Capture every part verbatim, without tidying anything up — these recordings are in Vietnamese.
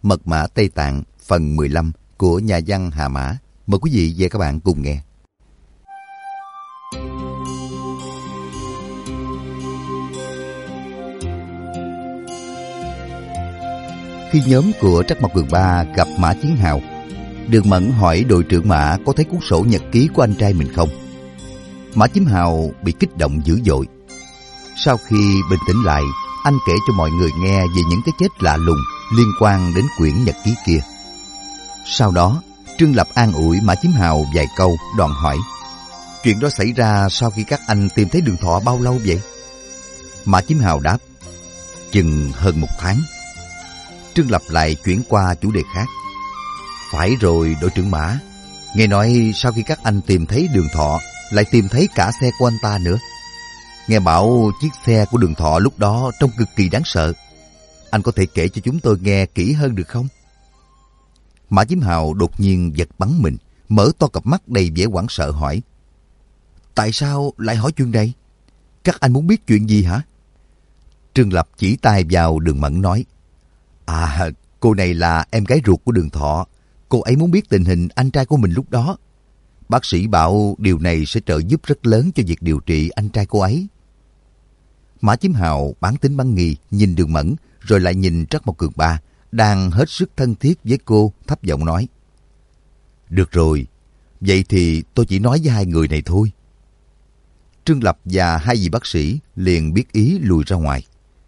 Mật mã Tây Tạng phần mười lăm của nhà văn Hà Mã. Mời quý vị và các bạn cùng nghe. Khi nhóm của Trắc Mộc Cường Ba gặp Mã Chiến Hào, Đường Mẫn hỏi đội trưởng Mã có thấy cuốn sổ nhật ký của anh trai mình không. Mã Chiến Hào bị kích động dữ dội. Sau khi bình tĩnh lại, anh kể cho mọi người nghe về những cái chết lạ lùng liên quan đến quyển nhật ký kia. Sau đó, Trương Lập an ủi Mã Chiến Hào vài câu, đoạn hỏi: chuyện đó xảy ra sau khi các anh tìm thấy Đường Thọ bao lâu vậy? Mã Chiến Hào đáp: chừng hơn một tháng. Trương Lập lại chuyển qua chủ đề khác: phải rồi đội trưởng Mã, nghe nói sau khi các anh tìm thấy Đường Thọ, lại tìm thấy cả xe của anh ta nữa. Nghe bảo chiếc xe của Đường Thọ lúc đó trông cực kỳ đáng sợ. Anh có thể kể cho chúng tôi nghe kỹ hơn được không? Mã Chiến Hào đột nhiên giật bắn mình, mở to cặp mắt đầy vẻ hoảng sợ hỏi: tại sao lại hỏi chuyện này? Các anh muốn biết chuyện gì hả? Trương Lập chỉ tay vào Đường Mẫn nói: à, cô này là em gái ruột của Đường Thọ. Cô ấy muốn biết tình hình anh trai của mình lúc đó. Bác sĩ bảo điều này sẽ trợ giúp rất lớn cho việc điều trị anh trai cô ấy. Mã Chiến Hào bán tín bán nghi nhìn Đường Mẫn, rồi lại nhìn Trắc Mộc Cường Ba đang hết sức thân thiết với cô, thấp giọng nói: được rồi, vậy thì tôi chỉ nói với hai người này thôi. Trương Lập và hai vị bác sĩ liền biết ý lùi ra ngoài.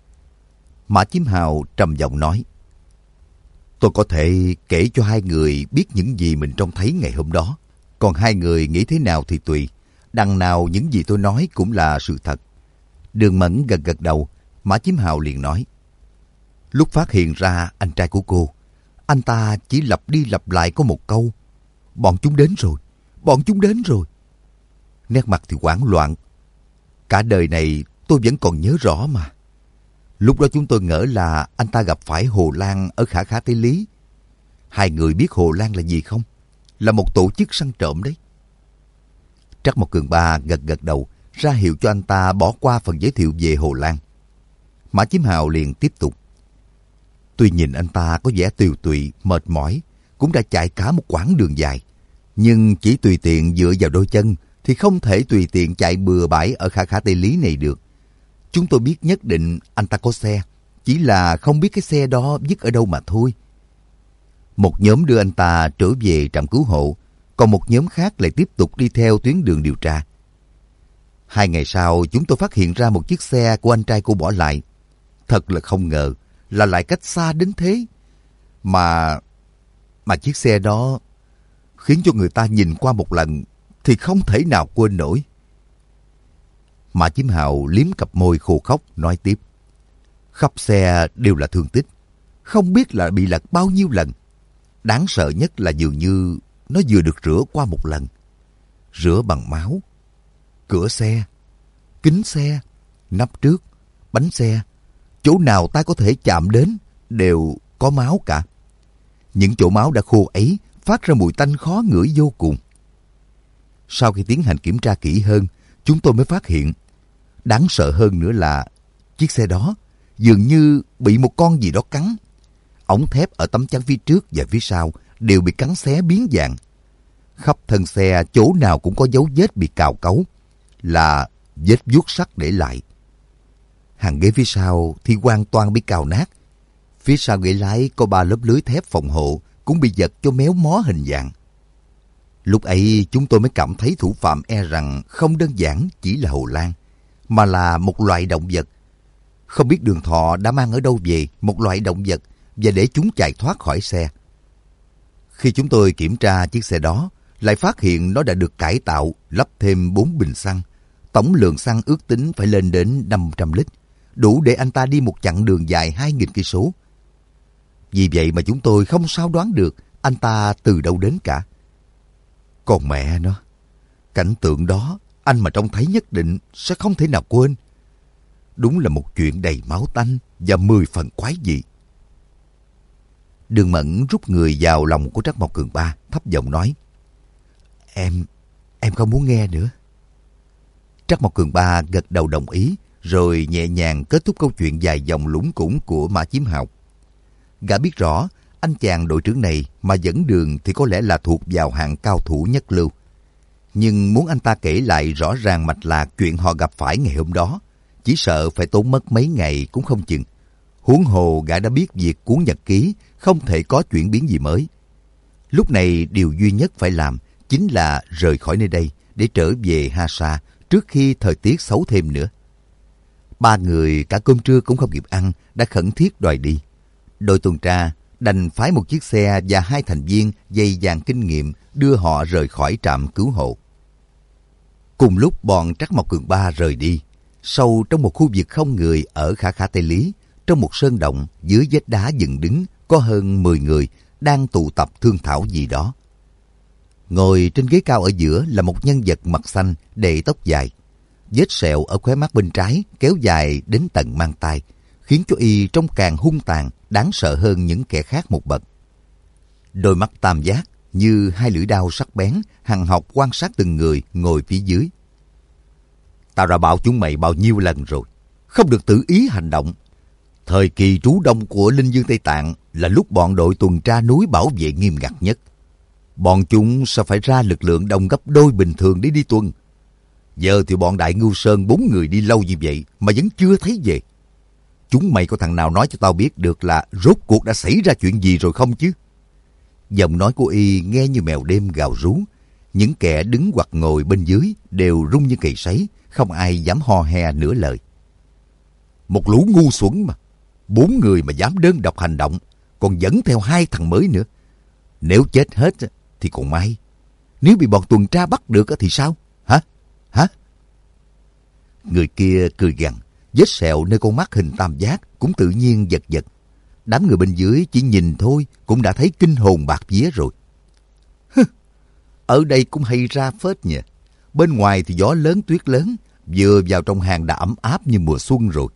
Mã Chiến Hào trầm giọng nói: tôi có thể kể cho hai người biết những gì mình trông thấy ngày hôm đó. Còn hai người nghĩ thế nào thì tùy. Đằng nào những gì tôi nói cũng là sự thật. Đường Mẫn gật gật đầu. Mã Chiến Hào liền nói: lúc phát hiện ra anh trai của cô, anh ta chỉ lặp đi lặp lại có một câu: bọn chúng đến rồi, bọn chúng đến rồi. Nét mặt thì hoảng loạn. Cả đời này tôi vẫn còn nhớ rõ mà. Lúc đó chúng tôi ngỡ là anh ta gặp phải Hồ Lan ở Khả Khả Tây Lý. Hai người biết Hồ Lan là gì không? Là một tổ chức săn trộm đấy. Trắc Mộc Cường Ba gật gật đầu, ra hiệu cho anh ta bỏ qua phần giới thiệu về Hồ Lan. Mã Chiến Hào liền tiếp tục: tuy nhìn anh ta có vẻ tiều tụy, mệt mỏi, cũng đã chạy cả một quãng đường dài, nhưng chỉ tùy tiện dựa vào đôi chân thì không thể tùy tiện chạy bừa bãi ở Khả Khả Tây Lý này được. Chúng tôi biết nhất định anh ta có xe, chỉ là không biết cái xe đó vứt ở đâu mà thôi. Một nhóm đưa anh ta trở về trạm cứu hộ, còn một nhóm khác lại tiếp tục đi theo tuyến đường điều tra. Hai ngày sau, chúng tôi phát hiện ra một chiếc xe của anh trai cô bỏ lại. Thật là không ngờ là lại cách xa đến thế. Mà... mà chiếc xe đó khiến cho người ta nhìn qua một lần thì không thể nào quên nổi. Mã Chiến Hào liếm cặp môi khô khóc nói tiếp: khắp xe đều là thương tích, không biết là bị lật bao nhiêu lần. Đáng sợ nhất là dường như nó vừa được rửa qua một lần. Rửa bằng máu. Cửa xe, kính xe, nắp trước, bánh xe, chỗ nào ta có thể chạm đến đều có máu cả. Những chỗ máu đã khô ấy phát ra mùi tanh khó ngửi vô cùng. Sau khi tiến hành kiểm tra kỹ hơn, chúng tôi mới phát hiện, đáng sợ hơn nữa là chiếc xe đó dường như bị một con gì đó cắn. Ống thép ở tấm chắn phía trước và phía sau đều bị cắn xé biến dạng. Khắp thân xe chỗ nào cũng có dấu vết bị cào cấu, là vết vuốt sắt để lại. Hàng ghế phía sau thì hoàn toàn bị cào nát. Phía sau ghế lái có ba lớp lưới thép phòng hộ cũng bị giật cho méo mó hình dạng. Lúc ấy chúng tôi mới cảm thấy thủ phạm e rằng không đơn giản chỉ là Hồ Lan, mà là một loại động vật. Không biết Đường Thọ đã mang ở đâu về một loại động vật và để chúng chạy thoát khỏi xe. Khi chúng tôi kiểm tra chiếc xe đó, lại phát hiện nó đã được cải tạo, lắp thêm bốn bình xăng. Tổng lượng xăng ước tính phải lên đến năm trăm lít, đủ để anh ta đi một chặng đường dài hai nghìn cây số. Vì vậy mà chúng tôi không sao đoán được anh ta từ đâu đến cả. Còn mẹ nó, cảnh tượng đó anh mà trông thấy nhất định sẽ không thể nào quên. Đúng là một chuyện đầy máu tanh và mười phần quái dị. Đường Mẫn rút người vào lòng của Trắc Mộc Cường Ba, thấp giọng nói: Em, em không muốn nghe nữa. Trắc Mộc Cường Ba gật đầu đồng ý, rồi nhẹ nhàng kết thúc câu chuyện dài dòng lủng củng của Mã Chiến Hào. Gã biết rõ anh chàng đội trưởng này mà dẫn đường thì có lẽ là thuộc vào hạng cao thủ nhất lưu. Nhưng muốn anh ta kể lại rõ ràng mạch lạc chuyện họ gặp phải ngày hôm đó, chỉ sợ phải tốn mất mấy ngày cũng không chừng. Huống hồ gã đã biết việc cuốn nhật ký không thể có chuyển biến gì mới. Lúc này điều duy nhất phải làm chính là rời khỏi nơi đây để trở về Ha Sa trước khi thời tiết xấu thêm nữa. Ba người cả cơm trưa cũng không kịp ăn đã khẩn thiết đòi đi. Đội tuần tra đành phái một chiếc xe và hai thành viên dày dạn kinh nghiệm đưa họ rời khỏi trạm cứu hộ. Cùng lúc bọn Trắc Mộc Cường Ba rời đi, sâu trong một khu vực không người ở Khả Khả Tây Lý, trong một sơn động dưới vách đá dựng đứng có hơn mười người đang tụ tập thương thảo gì đó. Ngồi trên ghế cao ở giữa là một nhân vật mặt xanh để tóc dài. Vết sẹo ở khóe mắt bên trái kéo dài đến tận mang tai, khiến cho y trông càng hung tàn, đáng sợ hơn những kẻ khác một bậc. Đôi mắt tam giác như hai lưỡi dao sắc bén, hằn học quan sát từng người ngồi phía dưới. Tao đã bảo chúng mày bao nhiêu lần rồi, không được tự ý hành động. Thời kỳ trú đông của Linh Dương Tây Tạng là lúc bọn đội tuần tra núi bảo vệ nghiêm ngặt nhất. Bọn chúng sẽ phải ra lực lượng đông gấp đôi bình thường để đi tuần. Giờ thì bọn Đại Ngưu Sơn bốn người đi lâu như vậy mà vẫn chưa thấy về. Chúng mày có thằng nào nói cho tao biết được là rốt cuộc đã xảy ra chuyện gì rồi không chứ? Giọng nói của y nghe như mèo đêm gào rú. Những kẻ đứng hoặc ngồi bên dưới đều rung như cầy sấy, không ai dám ho he nửa lời. Một lũ ngu xuẩn mà. Bốn người mà dám đơn độc hành động, còn dẫn theo hai thằng mới nữa. Nếu chết hết thì còn may. Nếu bị bọn tuần tra bắt được thì sao? Hả? Hả? Người kia cười gằn, vết sẹo nơi con mắt hình tam giác cũng tự nhiên giật giật. Đám người bên dưới chỉ nhìn thôi cũng đã thấy kinh hồn bạt vía rồi. Hừ, ở đây cũng hay ra phết nhỉ. Bên ngoài thì gió lớn tuyết lớn, vừa vào trong hang đã ấm áp như mùa xuân rồi.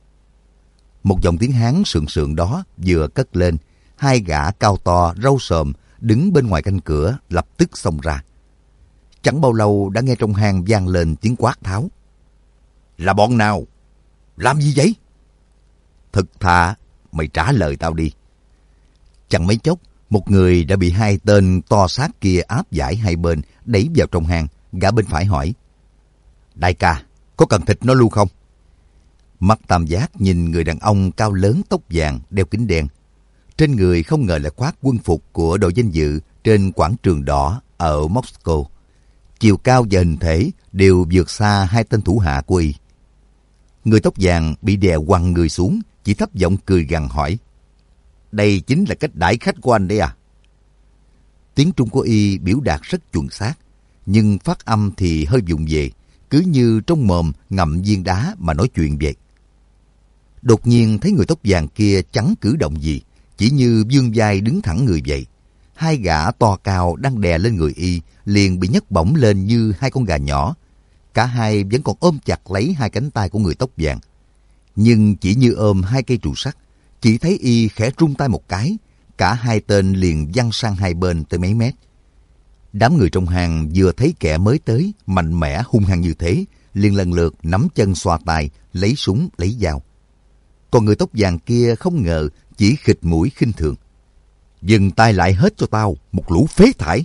Một dòng tiếng Hán sượng sượng đó vừa cất lên, hai gã cao to râu sồm đứng bên ngoài canh cửa lập tức xông ra. Chẳng bao lâu đã nghe trong hang vang lên tiếng quát tháo. Là bọn nào? Làm gì vậy? Thực thà, mày trả lời tao đi. Chẳng mấy chốc, một người đã bị hai tên to xác kia áp giải hai bên, đẩy vào trong hang. Gã bên phải hỏi. Đại ca, có cần thịt nó luôn không? Mắt tam giác nhìn người đàn ông cao lớn tóc vàng, đeo kính đen. Trên người không ngờ là khoác quân phục của đội danh dự trên quảng trường đỏ ở Moscow. Chiều cao và hình thể đều vượt xa hai tên thủ hạ của y. Người tóc vàng bị đè quằn người xuống, chỉ thấp giọng cười gằn hỏi. Đây chính là cách đãi khách của anh đấy à? Tiếng Trung của y biểu đạt rất chuẩn xác, nhưng phát âm thì hơi vụng về, cứ như trong mồm ngậm viên đá mà nói chuyện vậy. Đột nhiên thấy người tóc vàng kia chẳng cử động gì, chỉ như vươn vai đứng thẳng người vậy. Hai gã to cao đang đè lên người y, liền bị nhấc bổng lên như hai con gà nhỏ. Cả hai vẫn còn ôm chặt lấy hai cánh tay của người tóc vàng. Nhưng chỉ như ôm hai cây trụ sắt, chỉ thấy y khẽ rung tay một cái, cả hai tên liền văng sang hai bên tới mấy mét. Đám người trong hang vừa thấy kẻ mới tới, mạnh mẽ hung hăng như thế, liền lần lượt nắm chân xoa tay, lấy súng, lấy dao. Còn người tóc vàng kia không ngờ, chỉ khịt mũi khinh thường. Dừng tay lại hết cho tao, một lũ phế thải.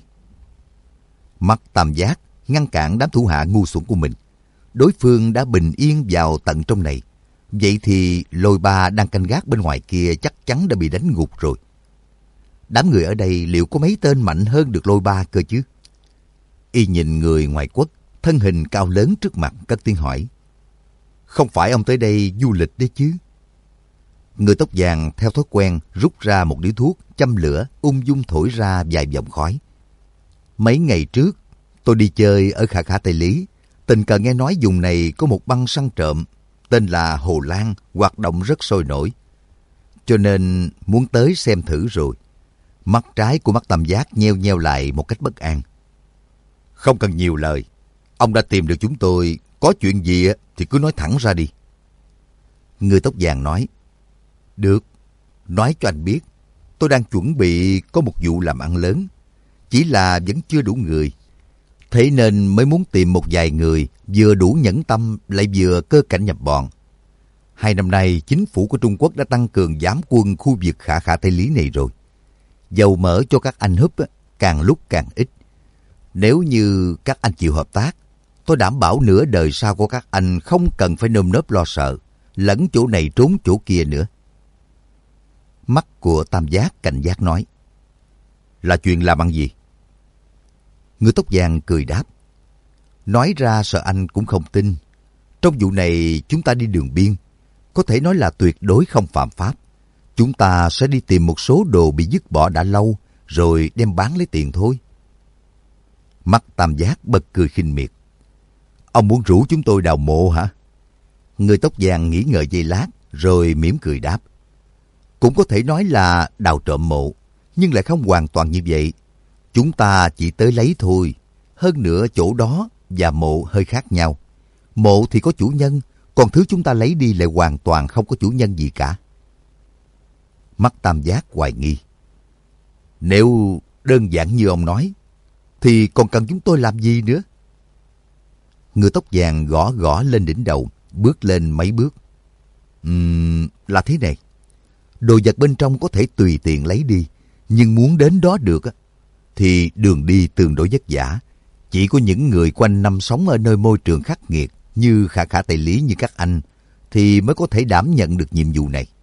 Mắt tam giác ngăn cản đám thủ hạ ngu xuẩn của mình. Đối phương đã bình yên vào tận trong này. Vậy thì Lôi Ba đang canh gác bên ngoài kia chắc chắn đã bị đánh gục rồi. Đám người ở đây liệu có mấy tên mạnh hơn được Lôi Ba cơ chứ? Y nhìn người ngoài quốc, thân hình cao lớn trước mặt cất tiếng hỏi. Không phải ông tới đây du lịch đấy chứ? Người tóc vàng theo thói quen rút ra một điếu thuốc, châm lửa, ung dung thổi ra vài vòng khói. Mấy ngày trước, tôi đi chơi ở Khả Khả Tây Lý, tình cờ nghe nói vùng này có một băng săn trộm, tên là Hồ Lan, hoạt động rất sôi nổi. Cho nên muốn tới xem thử rồi. Mắt trái của mắt tam giác nheo nheo lại một cách bất an. Không cần nhiều lời. Ông đã tìm được chúng tôi, có chuyện gì thì cứ nói thẳng ra đi. Người tóc vàng nói. Được, nói cho anh biết. Tôi đang chuẩn bị có một vụ làm ăn lớn. Chỉ là vẫn chưa đủ người. Thế nên mới muốn tìm một vài người vừa đủ nhẫn tâm lại vừa cơ cảnh nhập bọn. Hai năm nay, chính phủ của Trung Quốc đã tăng cường giám quân khu vực Khả Khả Tây Lý này rồi. Dầu mỡ cho các anh húp càng lúc càng ít. Nếu như các anh chịu hợp tác, tôi đảm bảo nửa đời sau của các anh không cần phải nơm nớp lo sợ, lẫn chỗ này trốn chỗ kia nữa. Mắt của Tam Giác cảnh giác nói, là chuyện làm ăn gì? Người tóc vàng cười đáp, nói ra sợ anh cũng không tin. Trong vụ này chúng ta đi đường biên, có thể nói là tuyệt đối không phạm pháp. Chúng ta sẽ đi tìm một số đồ bị dứt bỏ đã lâu, rồi đem bán lấy tiền thôi. Mắt Tam Giác bật cười khinh miệt. Ông muốn rủ chúng tôi đào mộ hả? Người tóc vàng nghĩ ngợi giây lát, rồi mỉm cười đáp. Cũng có thể nói là đào trộm mộ, nhưng lại không hoàn toàn như vậy. Chúng ta chỉ tới lấy thôi. Hơn nữa chỗ đó và mộ hơi khác nhau. Mộ thì có chủ nhân, còn thứ chúng ta lấy đi lại hoàn toàn không có chủ nhân gì cả. Mắt Tam Giác hoài nghi. Nếu đơn giản như ông nói, thì còn cần chúng tôi làm gì nữa? Người tóc vàng gõ gõ lên đỉnh đầu, bước lên mấy bước. Uhm, là thế này. Đồ vật bên trong có thể tùy tiện lấy đi, nhưng muốn đến đó được thì đường đi tương đối vất vả. Chỉ có những người quanh năm sống ở nơi môi trường khắc nghiệt như khả khả tài lý như các anh thì mới có thể đảm nhận được nhiệm vụ này.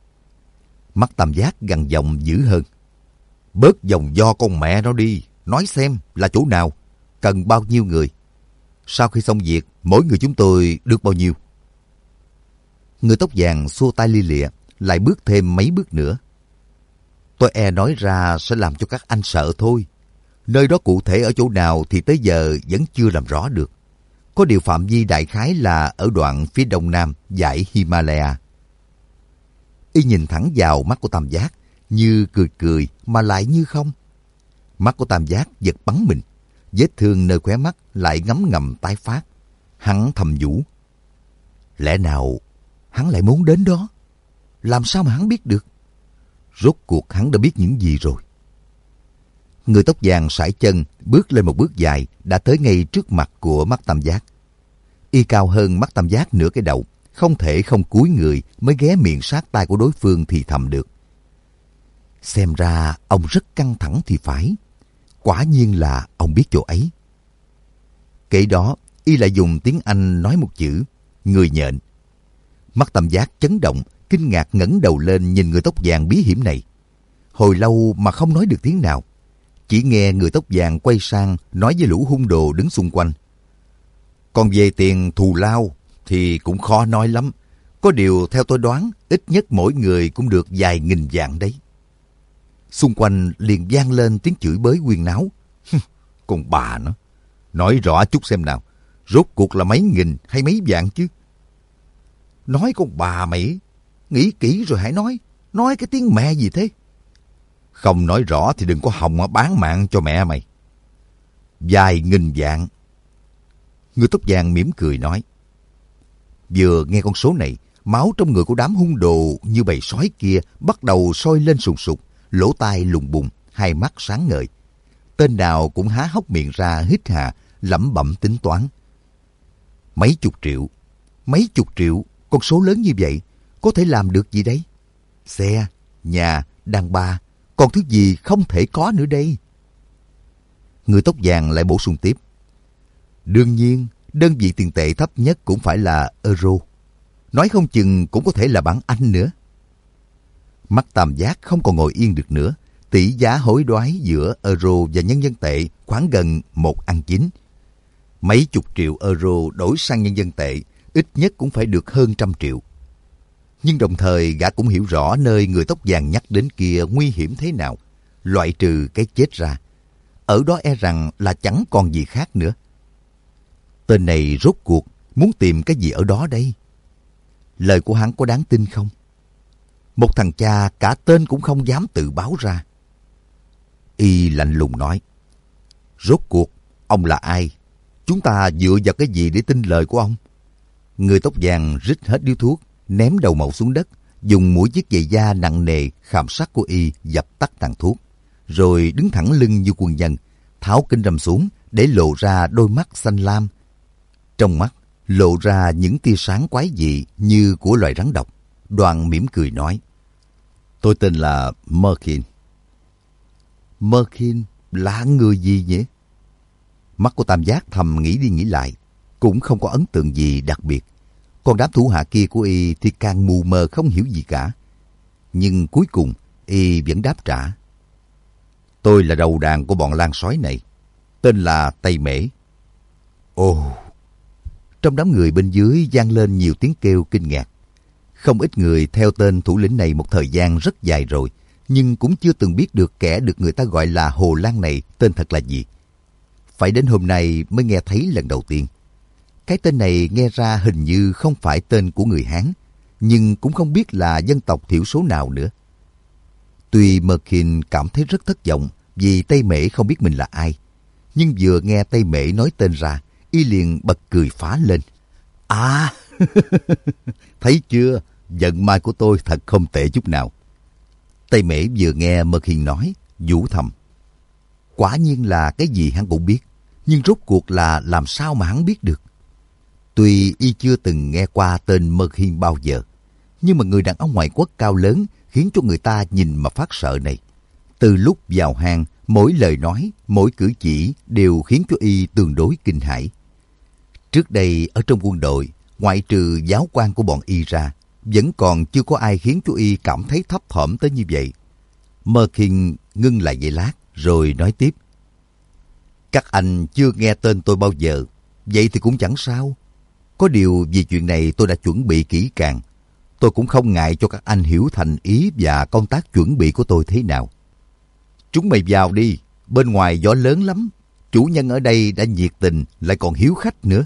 Mắt Tam Giác gằn giọng dữ hơn. Bớt dòng do con mẹ nó đi, nói xem là chỗ nào, cần bao nhiêu người. Sau khi xong việc, mỗi người chúng tôi được bao nhiêu? Người tóc vàng xua tay lia lịa, lại bước thêm mấy bước nữa. Tôi e nói ra sẽ làm cho các anh sợ thôi. Nơi đó cụ thể ở chỗ nào thì tới giờ vẫn chưa làm rõ được. Có điều phạm vi đại khái là ở đoạn phía đông nam dãy Himalaya. Y nhìn thẳng vào mắt của Tam Giác, như cười cười mà lại như không. Mắt của Tam Giác giật bắn mình, vết thương nơi khóe mắt lại ngấm ngầm tái phát. Hắn thầm nhủ. Lẽ nào hắn lại muốn đến đó? Làm sao mà hắn biết được? Rốt cuộc hắn đã biết những gì rồi? Người tóc vàng sải chân, bước lên một bước dài, đã tới ngay trước mặt của mắt Tam Giác. Y cao hơn mắt Tam Giác nửa cái đầu, không thể không cúi người mới ghé miệng sát tai của đối phương thì thầm được. Xem ra ông rất căng thẳng thì phải. Quả nhiên là ông biết chỗ ấy. Kể đó, Y lại dùng tiếng Anh nói một chữ, người nhện. Mắt Tam Giác chấn động, kinh ngạc ngẩng đầu lên nhìn người tóc vàng bí hiểm này. Hồi lâu mà không nói được tiếng nào. Chỉ nghe người tóc vàng quay sang nói với lũ hung đồ đứng xung quanh. Còn về tiền thù lao thì cũng khó nói lắm. Có điều theo tôi đoán, ít nhất mỗi người cũng được vài nghìn vạn đấy. Xung quanh liền vang lên tiếng chửi bới huyên náo. Còn bà nó, nói rõ chút xem nào, rốt cuộc là mấy nghìn hay mấy vạn chứ? Nói con bà mày, nghĩ kỹ rồi hãy nói, nói cái tiếng mẹ gì thế? Không nói rõ thì đừng có hòng bán mạng cho mẹ mày. Vài nghìn vạn. Người tóc vàng mỉm cười nói. Vừa nghe con số này, máu trong người của đám hung đồ như bầy sói kia bắt đầu sôi lên sùng sục, lỗ tai lùng bùng, hai mắt sáng ngời. Tên nào cũng há hốc miệng ra hít hà, lẩm bẩm tính toán. Mấy chục triệu, mấy chục triệu, con số lớn như vậy, có thể làm được gì đấy? Xe, nhà, đàn bà, còn thứ gì không thể có nữa đây? Người tóc vàng lại bổ sung tiếp. Đương nhiên, đơn vị tiền tệ thấp nhất cũng phải là euro. Nói không chừng cũng có thể là bảng Anh nữa. Mắt Tam Giác không còn ngồi yên được nữa. Tỷ giá hối đoái giữa euro và nhân dân tệ khoảng gần một ăn chín. Mấy chục triệu euro đổi sang nhân dân tệ, ít nhất cũng phải được hơn trăm triệu. Nhưng đồng thời gã cũng hiểu rõ nơi người tóc vàng nhắc đến kia nguy hiểm thế nào. Loại trừ cái chết ra, ở đó e rằng là chẳng còn gì khác nữa. Tên này rốt cuộc muốn tìm cái gì ở đó đây? Lời của hắn có đáng tin không? Một thằng cha cả tên cũng không dám tự báo ra. Y lạnh lùng nói. Rốt cuộc ông là ai? Chúng ta dựa vào cái gì để tin lời của ông? Người tóc vàng rít hết điếu thuốc, ném đầu mẩu xuống đất, dùng mũi chiếc giày da nặng nề khảm sắt của Y dập tắt tàn thuốc, rồi đứng thẳng lưng như quân nhân, tháo kính râm xuống để lộ ra đôi mắt xanh lam. Trong mắt lộ ra những tia sáng quái dị như của loài rắn độc. Đoàn mỉm cười nói. Tôi tên là Merkin. Merkin là người gì nhỉ? Mắt của Tam Giác thầm nghĩ đi nghĩ lại, cũng không có ấn tượng gì đặc biệt. Còn đám thủ hạ kia của y thì càng mù mờ không hiểu gì cả. Nhưng cuối cùng y vẫn đáp trả. Tôi là đầu đàn của bọn lang sói này, tên là Tây Mễ. Ồ! Trong đám người bên dưới vang lên nhiều tiếng kêu kinh ngạc. Không ít người theo tên thủ lĩnh này một thời gian rất dài rồi, nhưng cũng chưa từng biết được kẻ được người ta gọi là Hồ Lan này tên thật là gì. Phải đến hôm nay mới nghe thấy lần đầu tiên. Cái tên này nghe ra hình như không phải tên của người Hán, nhưng cũng không biết là dân tộc thiểu số nào nữa. Tuy Merkin cảm thấy rất thất vọng vì Tây Mễ không biết mình là ai, nhưng vừa nghe Tây Mễ nói tên ra, y liền bật cười phá lên. À, thấy chưa, vận may của tôi thật không tệ chút nào. Tây Mễ vừa nghe Merkin nói, vũ thầm. Quả nhiên là cái gì hắn cũng biết, nhưng rốt cuộc là làm sao mà hắn biết được. Tuy y chưa từng nghe qua tên Merkin bao giờ, nhưng mà người đàn ông ngoại quốc cao lớn khiến cho người ta nhìn mà phát sợ này. Từ lúc vào hang, mỗi lời nói, mỗi cử chỉ đều khiến cho y tương đối kinh hãi. Trước đây ở trong quân đội, ngoại trừ giáo quan của bọn y ra, vẫn còn chưa có ai khiến cho y cảm thấy thấp thỏm tới như vậy. Merkin ngưng lại giây lát, rồi nói tiếp. Các anh chưa nghe tên tôi bao giờ, vậy thì cũng chẳng sao. Có điều vì chuyện này tôi đã chuẩn bị kỹ càng. Tôi cũng không ngại cho các anh hiểu thành ý và công tác chuẩn bị của tôi thế nào. Chúng mày vào đi, bên ngoài gió lớn lắm. Chủ nhân ở đây đã nhiệt tình, lại còn hiếu khách nữa.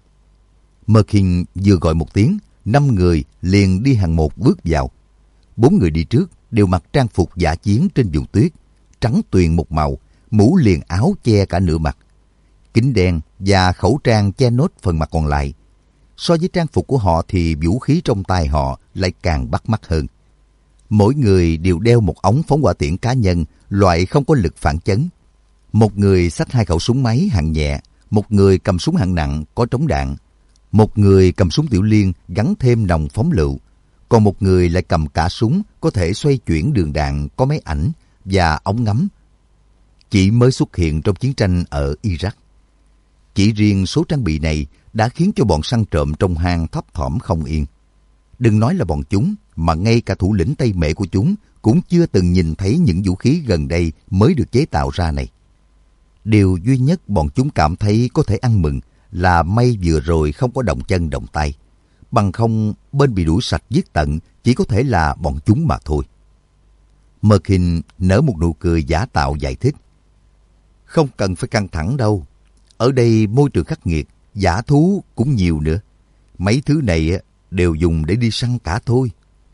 Merkin vừa gọi một tiếng, năm người liền đi hàng một bước vào. Bốn người đi trước đều mặc trang phục dã chiến trên vùng tuyết, trắng tuyền một màu, mũ liền áo che cả nửa mặt, kính đen và khẩu trang che nốt phần mặt còn lại. So với trang phục của họ thì vũ khí trong tay họ lại càng bắt mắt hơn. Mỗi người đều đeo một ống phóng hỏa tiễn cá nhân, loại không có lực phản chấn. Một người xách hai khẩu súng máy hạng nhẹ, một người cầm súng hạng nặng có trống đạn, một người cầm súng tiểu liên gắn thêm nòng phóng lựu, còn một người lại cầm cả súng có thể xoay chuyển đường đạn có máy ảnh và ống ngắm. Chỉ mới xuất hiện trong chiến tranh ở Iraq. Chỉ riêng số trang bị này đã khiến cho bọn săn trộm trong hang thấp thỏm không yên. Đừng nói là bọn chúng, mà ngay cả thủ lĩnh Tây Mễ của chúng cũng chưa từng nhìn thấy những vũ khí gần đây mới được chế tạo ra này. Điều duy nhất bọn chúng cảm thấy có thể ăn mừng là may vừa rồi không có động chân động tay. Bằng không, bên bị đuổi sạch giết tận chỉ có thể là bọn chúng mà thôi. Merkin nở một nụ cười giả tạo giải thích. Không cần phải căng thẳng đâu. Ở đây môi trường khắc nghiệt, dã thú cũng nhiều nữa. Mấy thứ này đều dùng để đi săn cả thôi.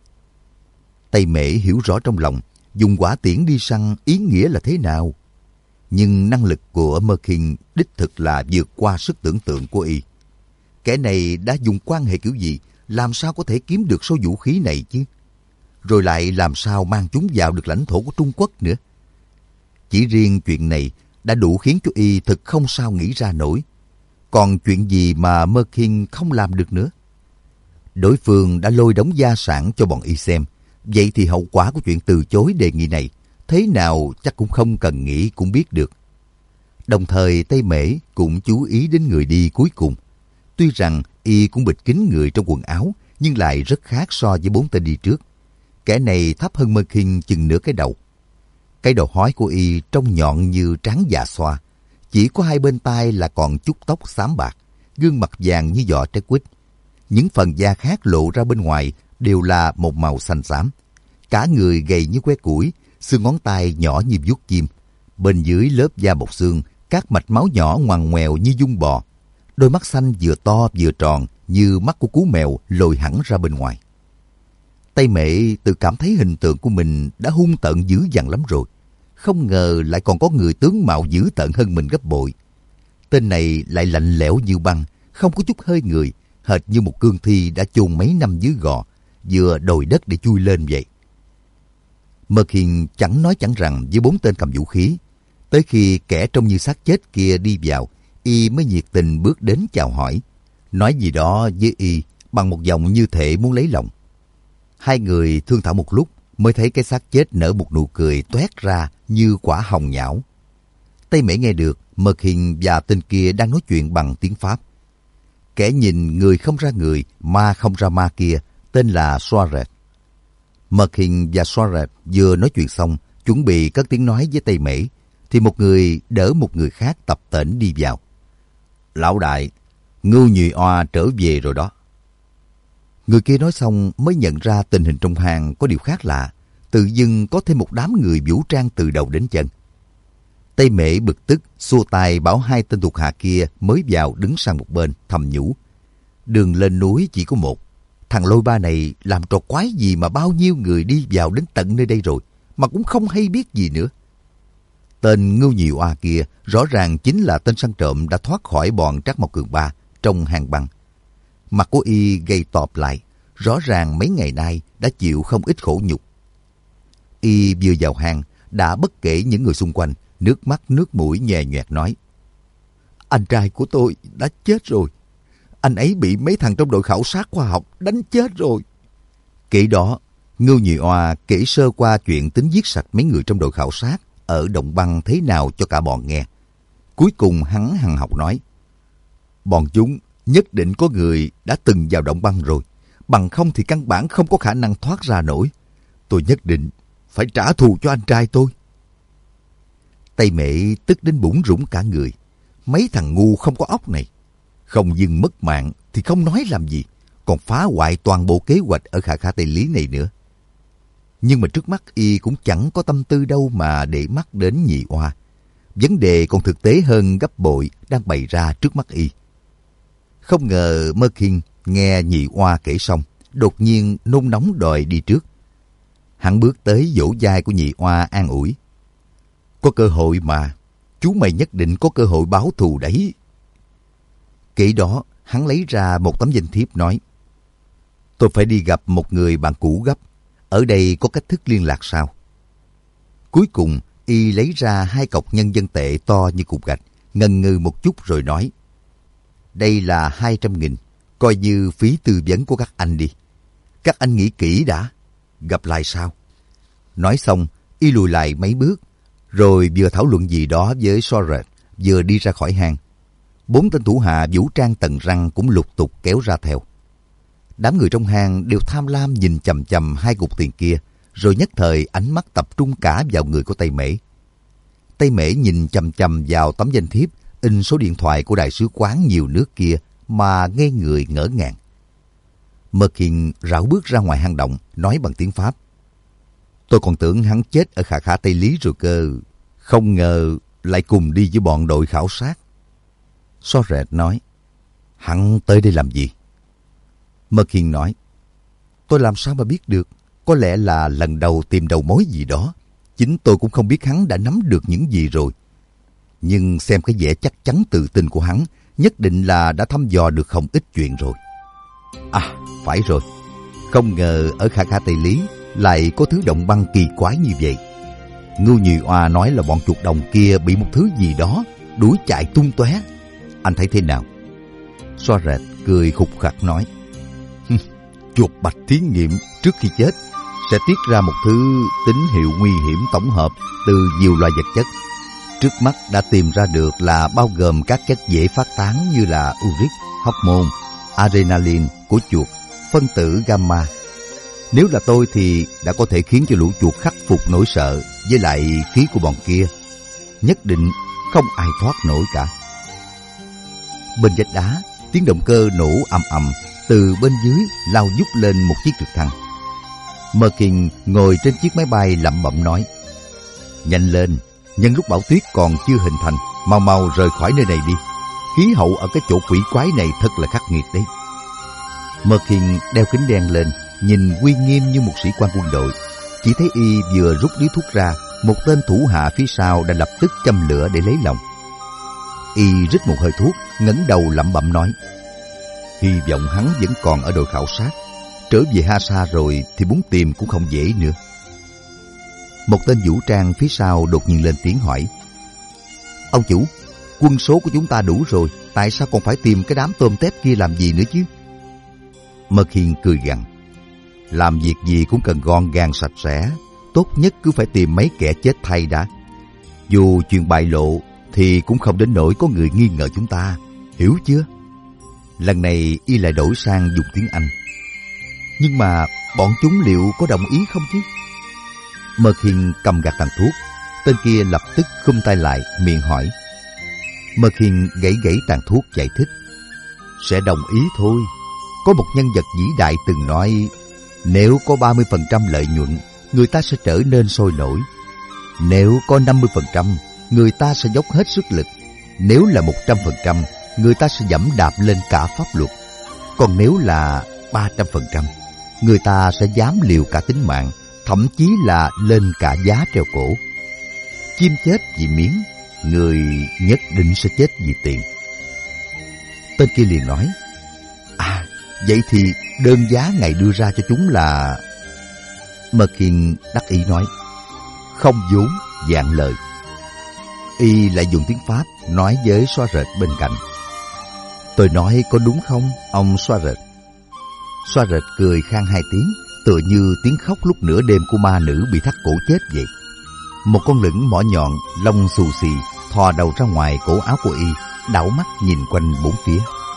Tây Mễ hiểu rõ trong lòng, dùng hỏa tiễn đi săn ý nghĩa là thế nào. Nhưng năng lực của Merkin đích thực là vượt qua sức tưởng tượng của y. Kẻ này đã dùng quan hệ kiểu gì, làm sao có thể kiếm được số vũ khí này chứ? Rồi lại làm sao mang chúng vào được lãnh thổ của Trung Quốc nữa? Chỉ riêng chuyện này đã đủ khiến cho y thực không sao nghĩ ra nổi. Còn chuyện gì mà Merkin không làm được nữa? Đối phương đã lôi đống gia sản cho bọn y xem. Vậy thì hậu quả của chuyện từ chối đề nghị này thế nào chắc cũng không cần nghĩ cũng biết được. Đồng thời Tây Mễ cũng chú ý đến người đi cuối cùng. Tuy rằng y cũng bịt kín người trong quần áo, nhưng lại rất khác so với bốn tên đi trước. Kẻ này thấp hơn Merkin chừng nửa cái đầu. Cái đầu hói của y trông nhọn như trán già xoa. Chỉ có hai bên tai là còn chút tóc xám bạc, gương mặt vàng như giò trái quýt. Những phần da khác lộ ra bên ngoài đều là một màu xanh xám. Cả người gầy như que củi, xương ngón tay nhỏ như vuốt chim. Bên dưới lớp da bọc xương, các mạch máu nhỏ ngoằn ngoèo như dung bò. Đôi mắt xanh vừa to vừa tròn như mắt của cú mèo lồi hẳn ra bên ngoài. Tây Mễ tự cảm thấy hình tượng của mình đã hung tợn dữ dằn lắm rồi. Không ngờ lại còn có người tướng mạo dữ tợn hơn mình gấp bội. Tên này lại lạnh lẽo như băng, không có chút hơi người, hệt như một cương thi đã chôn mấy năm dưới gò, vừa đồi đất để chui lên vậy. Merkin chẳng nói chẳng rằng với bốn tên cầm vũ khí. Tới khi kẻ trông như xác chết kia đi vào, y mới nhiệt tình bước đến chào hỏi, nói gì đó với y bằng một giọng như thể muốn lấy lòng. Hai người thương thảo một lúc, mới thấy cái xác chết nở một nụ cười toét ra như quả hồng nhão. Tây Mễ nghe được Mật Hiền và tên kia đang nói chuyện bằng tiếng Pháp. Kẻ nhìn người không ra người, ma không ra ma kia tên là Soaret. Mật Hiền và Soaret vừa nói chuyện xong, chuẩn bị cất tiếng nói với Tây Mễ, thì một người đỡ một người khác tập tễnh đi vào. Lão đại, Ngưu Nhụy Oa trở về rồi đó. Người kia nói xong mới nhận ra tình hình trong hang có điều khác lạ. Tự dưng có thêm một đám người vũ trang từ đầu đến chân. Tây Mễ bực tức xua tay bảo hai tên thuộc hạ kia mới vào đứng sang một bên, thầm nhủ: đường lên núi chỉ có một. Thằng Lôi Ba này làm trò quái gì mà bao nhiêu người đi vào đến tận nơi đây rồi mà cũng không hay biết gì nữa. Tên Ngưu Nhụy Oa kia rõ ràng chính là tên săn trộm đã thoát khỏi bọn Trác Mộc Cường Ba trong hang băng. Mặt của y gầy tọp lại, rõ ràng mấy ngày nay đã chịu không ít khổ nhục. Y vừa vào hang đã bất kể những người xung quanh, nước mắt nước mũi nhè nhoẹt nói: anh trai của tôi đã chết rồi. Anh ấy bị mấy thằng trong đội khảo sát khoa học đánh chết rồi. Kể đó, Ngưu Nhụy Oa kể sơ qua chuyện tính giết sạch mấy người trong đội khảo sát ở Động Băng thế nào cho cả bọn nghe. Cuối cùng hắn hằn học nói: bọn chúng nhất định có người đã từng vào Động Băng rồi, bằng không thì căn bản không có khả năng thoát ra nổi. Tôi nhất định phải trả thù cho anh trai tôi. Tây Mễ tức đến bủn rủn cả người. Mấy thằng ngu không có óc này, không dừng mất mạng thì không nói làm gì, còn phá hoại toàn bộ kế hoạch ở Khả Khả Tây Lý này nữa. Nhưng mà trước mắt y cũng chẳng có tâm tư đâu mà để mắt đến Nhị Oa. Vấn đề còn thực tế hơn gấp bội đang bày ra trước mắt y. Không ngờ Mơ Kinh nghe Nhị Oa kể xong, đột nhiên nôn nóng đòi đi trước. Hắn bước tới vỗ vai của Nhị Oa an ủi: có cơ hội mà, chú mày nhất định có cơ hội báo thù đấy. Kể đó, hắn lấy ra một tấm danh thiếp nói: tôi phải đi gặp một người bạn cũ gấp, ở đây có cách thức liên lạc sao? Cuối cùng, y lấy ra hai cọc nhân dân tệ to như cục gạch, ngần ngừ một chút rồi nói: đây là hai trăm nghìn, coi như phí tư vấn của các anh đi. Các anh nghĩ kỹ đã, gặp lại sau. Nói xong, y lùi lại mấy bước, rồi vừa thảo luận gì đó với Soaret, vừa đi ra khỏi hang. Bốn tên thủ hạ vũ trang tầng răng cũng lục tục kéo ra theo. Đám người trong hang đều tham lam nhìn chằm chằm hai cục tiền kia, rồi nhất thời ánh mắt tập trung cả vào người của Tây Mễ. Tây Mễ nhìn chằm chằm vào tấm danh thiếp in số điện thoại của đại sứ quán nhiều nước kia mà ngây người ngỡ ngàng. Mật Hiền rảo bước ra ngoài hang động, nói bằng tiếng Pháp: tôi còn tưởng hắn chết ở Khả Khả Tây Lý rồi cơ, không ngờ lại cùng đi với bọn đội khảo sát. Soaret nói: hắn tới đây làm gì? Mật Hiền nói: tôi làm sao mà biết được, có lẽ là lần đầu tìm đầu mối gì đó. Chính tôi cũng không biết hắn đã nắm được những gì rồi. Nhưng xem cái vẻ chắc chắn tự tin của hắn, nhất định là đã thăm dò được không ít chuyện rồi. À, phải rồi. Không ngờ ở Khả Khả Tây Lý lại có thứ động băng kỳ quái như vậy. Ngưu Nhụy Oa nói là bọn chuột đồng kia bị một thứ gì đó đuổi chạy tung tóe. Anh thấy thế nào? Soaret cười khục khặc nói: chuột bạch thí nghiệm trước khi chết sẽ tiết ra một thứ tín hiệu nguy hiểm tổng hợp từ nhiều loại vật chất. Trước mắt đã tìm ra được là bao gồm các chất dễ phát tán như là uric, hormone, adrenaline của chuột, phân tử gamma. Nếu là tôi thì đã có thể khiến cho lũ chuột khắc phục nỗi sợ với lại khí của bọn kia. Nhất định không ai thoát nổi cả. Bên vách đá, tiếng động cơ nổ ầm ầm, từ bên dưới lao vút lên một chiếc trực thăng. Mơ Kinh ngồi trên chiếc máy bay lẩm bẩm nói: nhanh lên, nhân lúc bão tuyết còn chưa hình thành, mau mau rời khỏi nơi này đi. Khí hậu ở cái chỗ quỷ quái này thật là khắc nghiệt đấy. Mơ Kinh đeo kính đen lên, nhìn uy nghiêm như một sĩ quan quân đội. Chỉ thấy y vừa rút điếu thuốc ra, một tên thủ hạ phía sau đã lập tức châm lửa để lấy lòng. Y rít một hơi thuốc, ngẩng đầu lẩm bẩm nói: hy vọng hắn vẫn còn ở đội khảo sát. Trở về Hasa rồi thì muốn tìm cũng không dễ nữa. Một tên vũ trang phía sau đột nhiên lên tiếng hỏi: ông chủ, quân số của chúng ta đủ rồi, tại sao còn phải tìm cái đám tôm tép kia làm gì nữa chứ? Mật Hiền cười gằn: Làm việc gì cũng cần gọn gàng sạch sẽ. Tốt nhất cứ phải tìm mấy kẻ chết thay đã. Dù chuyện bại lộ thì cũng không đến nỗi có người nghi ngờ chúng ta. Hiểu chưa? Lần này y lại đổi sang dùng tiếng Anh. Nhưng mà bọn chúng liệu có đồng ý không chứ? Mơ Khiên cầm gạt tàn thuốc. Tên kia lập tức khum tay lại, miệng hỏi. Mơ Khiên gãy gãy tàn thuốc giải thích. Sẽ đồng ý thôi. Có một nhân vật vĩ đại từng nói, nếu có ba mươi phần trăm lợi nhuận, người ta sẽ trở nên sôi nổi. Nếu có năm mươi phần trăm, người ta sẽ dốc hết sức lực. Nếu là một trăm phần trăm, người ta sẽ giẫm đạp lên cả pháp luật. Còn nếu là ba trăm phần trăm, người ta sẽ dám liều cả tính mạng, thậm chí là lên cả giá treo cổ. Chim chết vì miếng, người nhất định sẽ chết vì tiền. Tên kia liền nói, à, vậy thì đơn giá ngài đưa ra cho chúng là... Mơ Khiên đắc ý nói, không vốn vạn lời. Y lại dùng tiếng Pháp nói với Xoa Rệt bên cạnh. Tôi nói có đúng không, ông Xoa Rệt? Xoa Rệt cười khang hai tiếng, tựa như tiếng khóc lúc nửa đêm của ma nữ bị thắt cổ chết vậy. Một con lửng mỏ nhọn, lông xù xì, thò đầu ra ngoài cổ áo của y, đảo mắt nhìn quanh bốn phía.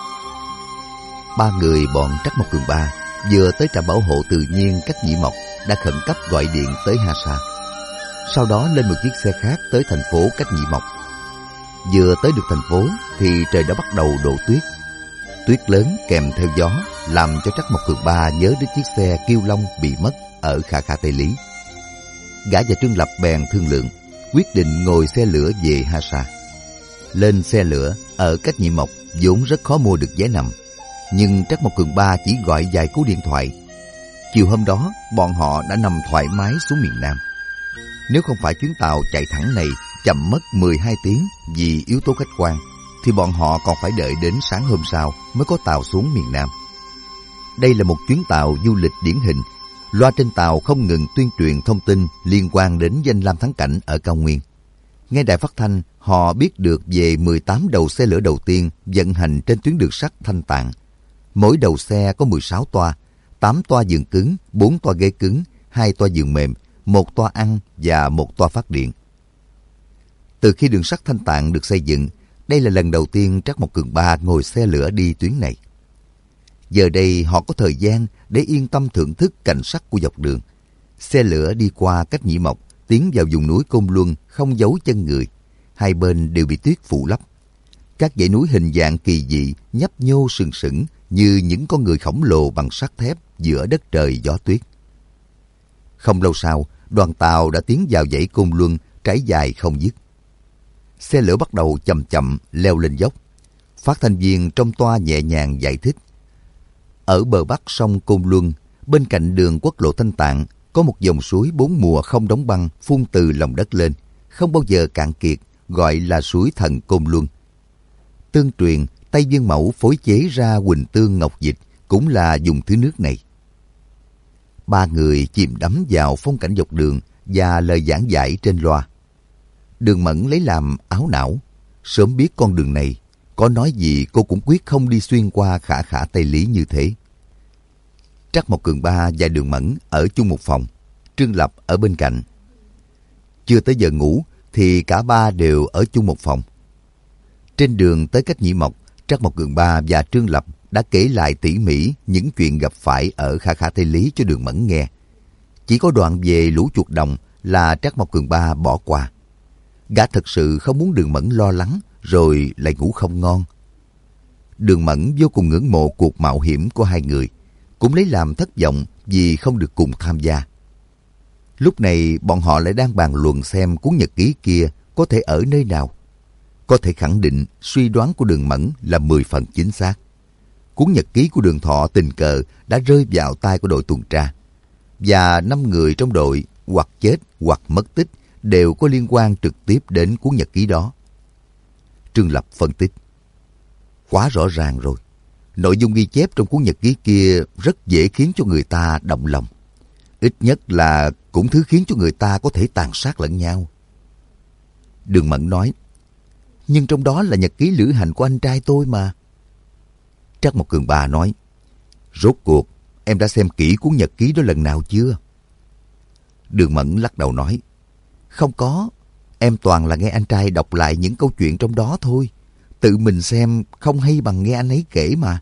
Ba người bọn Trắc Mộc Cường Ba vừa tới trạm bảo hộ tự nhiên Cách Nhĩ Mộc đã khẩn cấp gọi điện tới Ha Sa. Sau đó lên một chiếc xe khác tới thành phố Cách Nhĩ Mộc. Vừa tới được thành phố thì trời đã bắt đầu đổ tuyết. Tuyết lớn kèm theo gió làm cho Trắc Mộc Cường Ba nhớ đến chiếc xe Kiêu Long bị mất ở Kha Kha Tây Lý. Gã và Trương Lập bèn thương lượng, quyết định ngồi xe lửa về Ha Sa. Lên xe lửa ở Cách Nhĩ Mộc vốn rất khó mua được vé nằm, nhưng Trắc Mộc Cường Ba chỉ gọi vài cú điện thoại. Chiều hôm đó, bọn họ đã nằm thoải mái xuống miền Nam. Nếu không phải chuyến tàu chạy thẳng này chậm mất mười hai tiếng vì yếu tố khách quan, thì bọn họ còn phải đợi đến sáng hôm sau mới có tàu xuống miền Nam. Đây là một chuyến tàu du lịch điển hình. Loa trên tàu không ngừng tuyên truyền thông tin liên quan đến danh lam thắng cảnh ở cao nguyên. Nghe đài phát thanh, họ biết được về mười tám đầu xe lửa đầu tiên vận hành trên tuyến đường sắt Thanh Tạng. Mỗi đầu xe có mười sáu toa, tám toa giường cứng, bốn toa ghế cứng, hai toa giường mềm, một toa ăn và một toa phát điện. Từ khi đường sắt Thanh Tạng được xây dựng, đây là lần đầu tiên Trắc Mộc Cường Ba ngồi xe lửa đi tuyến này. Giờ đây họ có thời gian để yên tâm thưởng thức cảnh sắc của dọc đường. Xe lửa đi qua Cách Nhĩ Mộc, tiến vào vùng núi Côn Luân không giấu chân người. Hai bên đều bị tuyết phủ lấp. Các dãy núi hình dạng kỳ dị nhấp nhô sừng sững như những con người khổng lồ bằng sắt thép giữa đất trời gió tuyết. Không lâu sau, đoàn tàu đã tiến vào dãy Côn Luân trải dài không dứt. Xe lửa bắt đầu chậm chậm leo lên dốc. Phát thanh viên trong toa nhẹ nhàng giải thích. Ở bờ bắc sông Côn Luân, bên cạnh đường quốc lộ Thanh Tạng, có một dòng suối bốn mùa không đóng băng phun từ lòng đất lên, không bao giờ cạn kiệt, gọi là suối thần Côn Luân. Tương truyền, Tây Viên Mẫu phối chế ra Huỳnh Tương Ngọc Dịch cũng là dùng thứ nước này. Ba người chìm đắm vào phong cảnh dọc đường và lời giảng giải trên loa. Đường Mẫn lấy làm áo não. Sớm biết con đường này, có nói gì cô cũng quyết không đi xuyên qua Khả Khả Tây Lý như thế. Trắc Mộc Cường Ba và Đường Mẫn ở chung một phòng, Trương Lập ở bên cạnh. Chưa tới giờ ngủ thì cả ba đều ở chung một phòng. Trên đường tới Cách Nhĩ Mộc, Trắc Mộc Cường Ba và Trương Lập đã kể lại tỉ mỉ những chuyện gặp phải ở Khả Khả Tây Lý cho Đường Mẫn nghe. Chỉ có đoạn về lũ chuột đồng là Trắc Mộc Cường Ba bỏ qua. Gã thật sự không muốn Đường Mẫn lo lắng rồi lại ngủ không ngon. Đường Mẫn vô cùng ngưỡng mộ cuộc mạo hiểm của hai người, cũng lấy làm thất vọng vì không được cùng tham gia. Lúc này bọn họ lại đang bàn luận xem cuốn nhật ký kia có thể ở nơi nào. Có thể khẳng định suy đoán của Đường Mẫn là mười phần chính xác. Cuốn nhật ký của Đường Thọ tình cờ đã rơi vào tay của đội tuần tra, và năm người trong đội hoặc chết hoặc mất tích đều có liên quan trực tiếp đến cuốn nhật ký đó. Trương Lập phân tích. Quá rõ ràng rồi. Nội dung ghi chép trong cuốn nhật ký kia rất dễ khiến cho người ta động lòng. Ít nhất là cũng thứ khiến cho người ta có thể tàn sát lẫn nhau. Đường Mẫn nói. Nhưng trong đó là nhật ký lữ hành của anh trai tôi mà. Trắc Mộc Cường Ba nói. Rốt cuộc, em đã xem kỹ cuốn nhật ký đó lần nào chưa? Đường Mẫn lắc đầu nói, không có, em toàn là nghe anh trai đọc lại những câu chuyện trong đó thôi. Tự mình xem không hay bằng nghe anh ấy kể mà.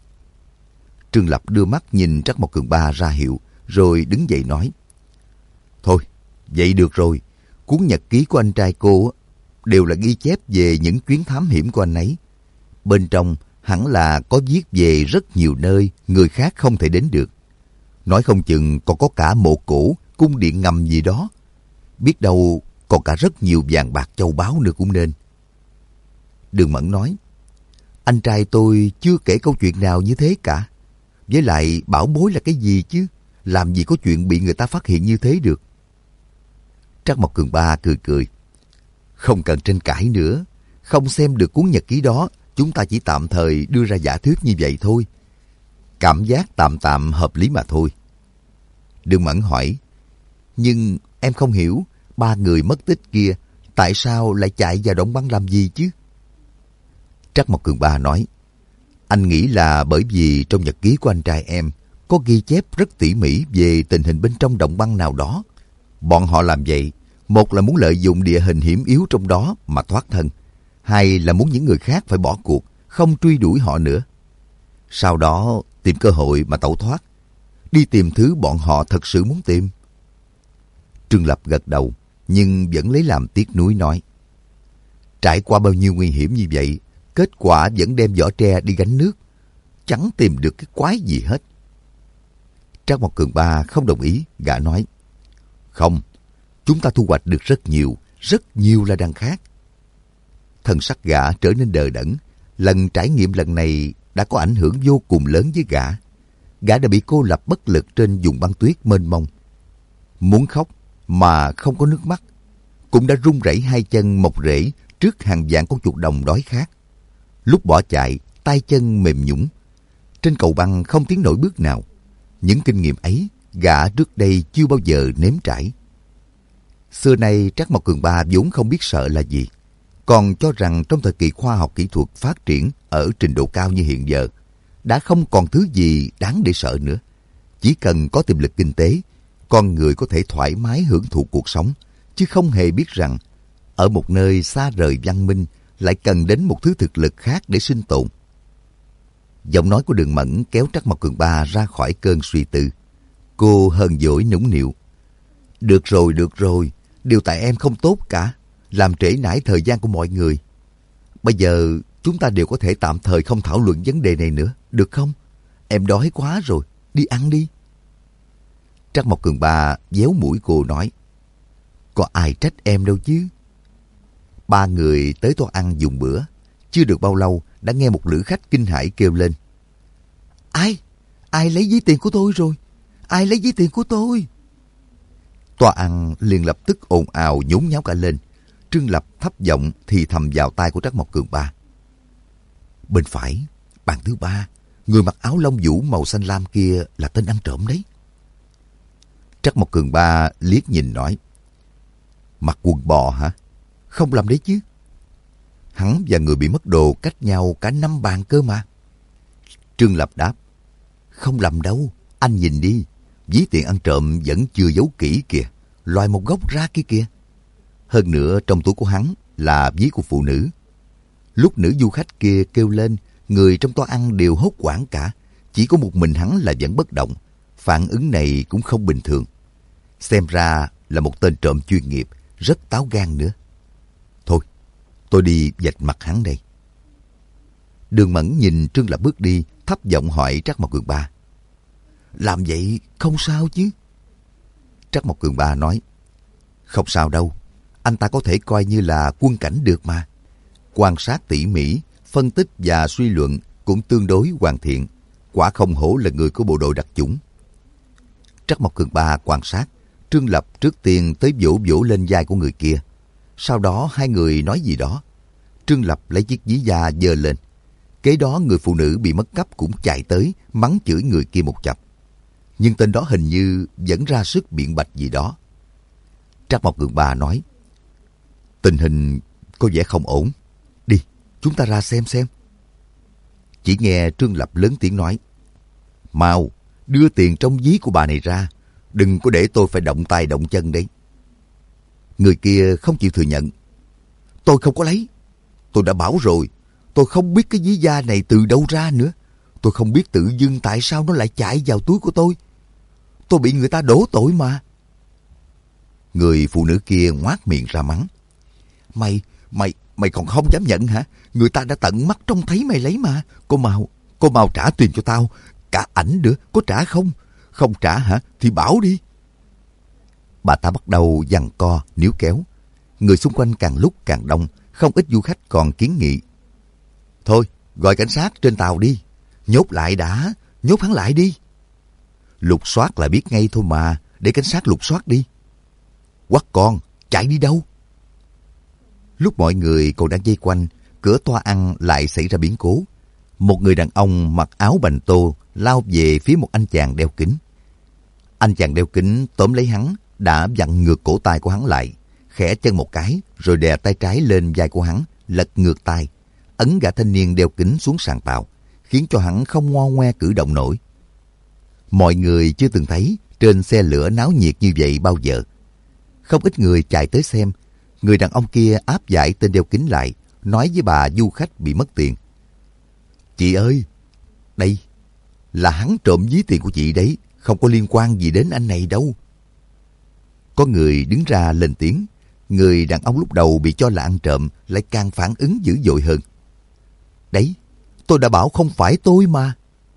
Trương Lập đưa mắt nhìn Trắc Mộc Cường Ba ra hiệu, rồi đứng dậy nói, thôi, vậy được rồi. Cuốn nhật ký của anh trai cô đều là ghi chép về những chuyến thám hiểm của anh ấy. Bên trong hẳn là có viết về rất nhiều nơi người khác không thể đến được. Nói không chừng còn có cả mộ cổ, cung điện ngầm gì đó. Biết đâu còn cả rất nhiều vàng bạc châu báu nữa cũng nên. Đường Mẫn nói, anh trai tôi chưa kể câu chuyện nào như thế cả. Với lại bảo bối là cái gì chứ? Làm gì có chuyện bị người ta phát hiện như thế được. Trắc Mộc Cường Ba cười cười. Không cần tranh cãi nữa. Không xem được cuốn nhật ký đó, chúng ta chỉ tạm thời đưa ra giả thuyết như vậy thôi. Cảm giác tạm tạm hợp lý mà thôi. Đường Mẫn hỏi, nhưng em không hiểu, ba người mất tích kia tại sao lại chạy vào động băng làm gì chứ? Trắc Mộc Cường Ba nói, anh nghĩ là bởi vì trong nhật ký của anh trai em có ghi chép rất tỉ mỉ về tình hình bên trong động băng nào đó. Bọn họ làm vậy, một là muốn lợi dụng địa hình hiểm yếu trong đó mà thoát thân, hai là muốn những người khác phải bỏ cuộc, không truy đuổi họ nữa. Sau đó tìm cơ hội mà tẩu thoát, đi tìm thứ bọn họ thật sự muốn tìm. Trương Lập gật đầu, nhưng vẫn lấy làm tiếc nuối nói, trải qua bao nhiêu nguy hiểm như vậy, kết quả vẫn đem vỏ tre đi gánh nước, chẳng tìm được cái quái gì hết. Trác Mộc Cường Ba không đồng ý, gã nói, không, chúng ta thu hoạch được rất nhiều, rất nhiều là đằng khác. Thần sắc gã trở nên đờ đẫn. Lần trải nghiệm lần này đã có ảnh hưởng vô cùng lớn với gã. Gã đã bị cô lập bất lực trên vùng băng tuyết mênh mông. Muốn khóc mà không có nước mắt, cũng đã run rẩy hai chân mọc rễ trước hàng vạn con chuột đồng đói khát. Lúc bỏ chạy, tay chân mềm nhũn, trên cầu băng không tiến nổi bước nào. Những kinh nghiệm ấy gã trước đây chưa bao giờ nếm trải. Xưa nay Trác Mộc Cường Ba vốn không biết sợ là gì, còn cho rằng trong thời kỳ khoa học kỹ thuật phát triển ở trình độ cao như hiện giờ, đã không còn thứ gì đáng để sợ nữa. Chỉ cần có tiềm lực kinh tế, con người có thể thoải mái hưởng thụ cuộc sống, chứ không hề biết rằng ở một nơi xa rời văn minh lại cần đến một thứ thực lực khác để sinh tồn. Giọng nói của Đường Mẫn kéo Trắc Mộc Cường Ba ra khỏi cơn suy tư. Cô hờn dỗi nũng nịu, được rồi, được rồi, đều tại em không tốt cả, làm trễ nải thời gian của mọi người. Bây giờ chúng ta đều có thể tạm thời không thảo luận vấn đề này nữa, được không? Em đói quá rồi, đi ăn đi. Trắc Mộc Cường Ba véo mũi cô nói, có ai trách em đâu chứ. Ba người tới toa ăn dùng bữa. Chưa được bao lâu đã nghe một lữ khách kinh hãi kêu lên, Ai? Ai lấy ví tiền của tôi rồi? Ai lấy ví tiền của tôi? Toa ăn liền lập tức ồn ào nhốn nháo cả lên. Trương Lập thấp giọng thì thầm vào tai của Trắc Mộc Cường Ba, bên phải, bàn thứ ba, người mặc áo lông vũ màu xanh lam kia là tên ăn trộm đấy. Trắc Mộc Cường Ba liếc nhìn nói, mặc quần bò hả? Không làm đấy chứ. Hắn và người bị mất đồ cách nhau cả năm bàn cơ mà. Trương Lập đáp, không lầm đâu, anh nhìn đi, ví tiền ăn trộm vẫn chưa giấu kỹ kìa, loài một góc ra kia kìa. Hơn nữa trong túi của hắn là ví của phụ nữ. Lúc nữ du khách kia kêu lên, người trong toa ăn đều hốt hoảng cả, chỉ có một mình hắn là vẫn bất động. Phản ứng này cũng không bình thường. Xem ra là một tên trộm chuyên nghiệp, rất táo gan nữa. Thôi, tôi đi vạch mặt hắn đây. Đường Mẫn nhìn Trương Lập bước đi, thấp giọng hỏi Trắc Mộc Cường Ba, làm vậy không sao chứ? Trắc Mộc Cường Ba nói, không sao đâu, anh ta có thể coi như là quân cảnh được mà. Quan sát tỉ mỉ, phân tích và suy luận cũng tương đối hoàn thiện, quả không hổ là người của bộ đội đặc chủng. Trắc Mộc Cường Ba quan sát, Trương Lập trước tiên tới vỗ vỗ lên vai của người kia. Sau đó hai người nói gì đó. Trương Lập lấy chiếc ví da giơ lên. Kế đó người phụ nữ bị mất cắp cũng chạy tới, mắng chửi người kia một chập. Nhưng tên đó hình như vẫn ra sức biện bạch gì đó. Trắc Mộc Cường Ba nói, tình hình có vẻ không ổn. Đi, chúng ta ra xem xem. Chỉ nghe Trương Lập lớn tiếng nói, mau, đưa tiền trong ví của bà này ra. Đừng có để tôi phải động tay động chân đấy. Người kia không chịu thừa nhận. Tôi không có lấy. Tôi đã bảo rồi, tôi không biết cái ví da này từ đâu ra nữa. Tôi không biết tự dưng tại sao nó lại chạy vào túi của tôi. Tôi bị người ta đổ tội mà. Người phụ nữ kia ngoác miệng ra mắng. Mày, mày, mày còn không dám nhận hả? Người ta đã tận mắt trông thấy mày lấy mà. Cô mau, cô mau trả tiền cho tao. Cả ảnh nữa, có trả không? Không trả hả? Thì bảo đi. Bà ta bắt đầu giằng co, níu kéo. Người xung quanh càng lúc càng đông, không ít du khách còn kiến nghị. Thôi, gọi cảnh sát trên tàu đi. Nhốt lại đã, nhốt hắn lại đi. Lục soát là biết ngay thôi mà, để cảnh sát lục soát đi. Quắt con, chạy đi đâu? Lúc mọi người còn đang vây quanh, cửa toa ăn lại xảy ra biến cố. Một người đàn ông mặc áo bành tô lao về phía một anh chàng đeo kính. Anh chàng đeo kính tóm lấy hắn, đã vặn ngược cổ tay của hắn lại, khẽ chân một cái, rồi đè tay trái lên vai của hắn, lật ngược tay, ấn gã thanh niên đeo kính xuống sàn tàu, khiến cho hắn không ngoe ngoe cử động nổi. Mọi người chưa từng thấy trên xe lửa náo nhiệt như vậy bao giờ. Không ít người chạy tới xem. Người đàn ông kia áp giải tên đeo kính lại, nói với bà du khách bị mất tiền. Chị ơi, đây là hắn trộm ví tiền của chị đấy, không có liên quan gì đến anh này đâu. Có người đứng ra lên tiếng. Người đàn ông lúc đầu bị cho là ăn trộm lại càng phản ứng dữ dội hơn. Đấy, tôi đã bảo không phải tôi mà.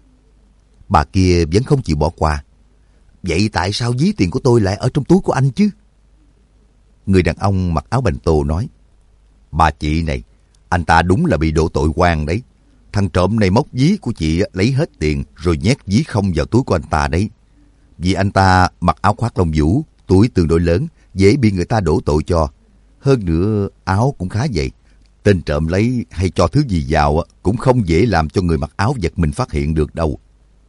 Bà kia vẫn không chịu bỏ qua. Vậy tại sao ví tiền của tôi lại ở trong túi của anh chứ? Người đàn ông mặc áo bành tô nói. Bà chị này, anh ta đúng là bị đổ tội oan đấy. Thằng trộm này móc ví của chị lấy hết tiền rồi nhét ví không vào túi của anh ta đấy. Vì anh ta mặc áo khoác lông vũ, túi tương đối lớn, dễ bị người ta đổ tội cho. Hơn nữa áo cũng khá vậy. Tên trộm lấy hay cho thứ gì vào cũng không dễ làm cho người mặc áo giật mình phát hiện được đâu.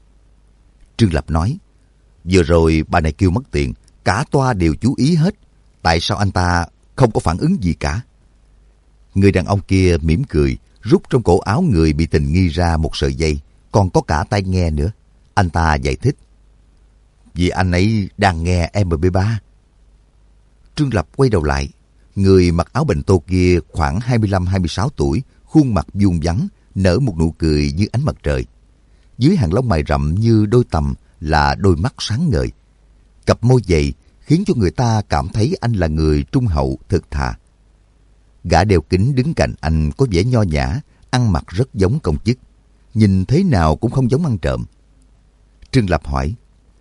Trương Lập nói. Vừa rồi bà này kêu mất tiền, cả toa đều chú ý hết. Tại sao anh ta không có phản ứng gì cả? Người đàn ông kia mỉm cười, rút trong cổ áo người bị tình nghi ra một sợi dây, còn có cả tai nghe nữa. Anh ta giải thích. Vì anh ấy đang nghe em pê ba. Trương Lập quay đầu lại. Người mặc áo bành tô kia khoảng hai mươi lăm hai mươi sáu tuổi, khuôn mặt vuông vắn, nở một nụ cười như ánh mặt trời. Dưới hàng lông mày rậm như đôi tằm là đôi mắt sáng ngời. Cặp môi dày khiến cho người ta cảm thấy anh là người trung hậu thực thà. Gã đeo kính đứng cạnh anh có vẻ nho nhã, ăn mặc rất giống công chức. Nhìn thế nào cũng không giống ăn trộm. Trương Lập hỏi.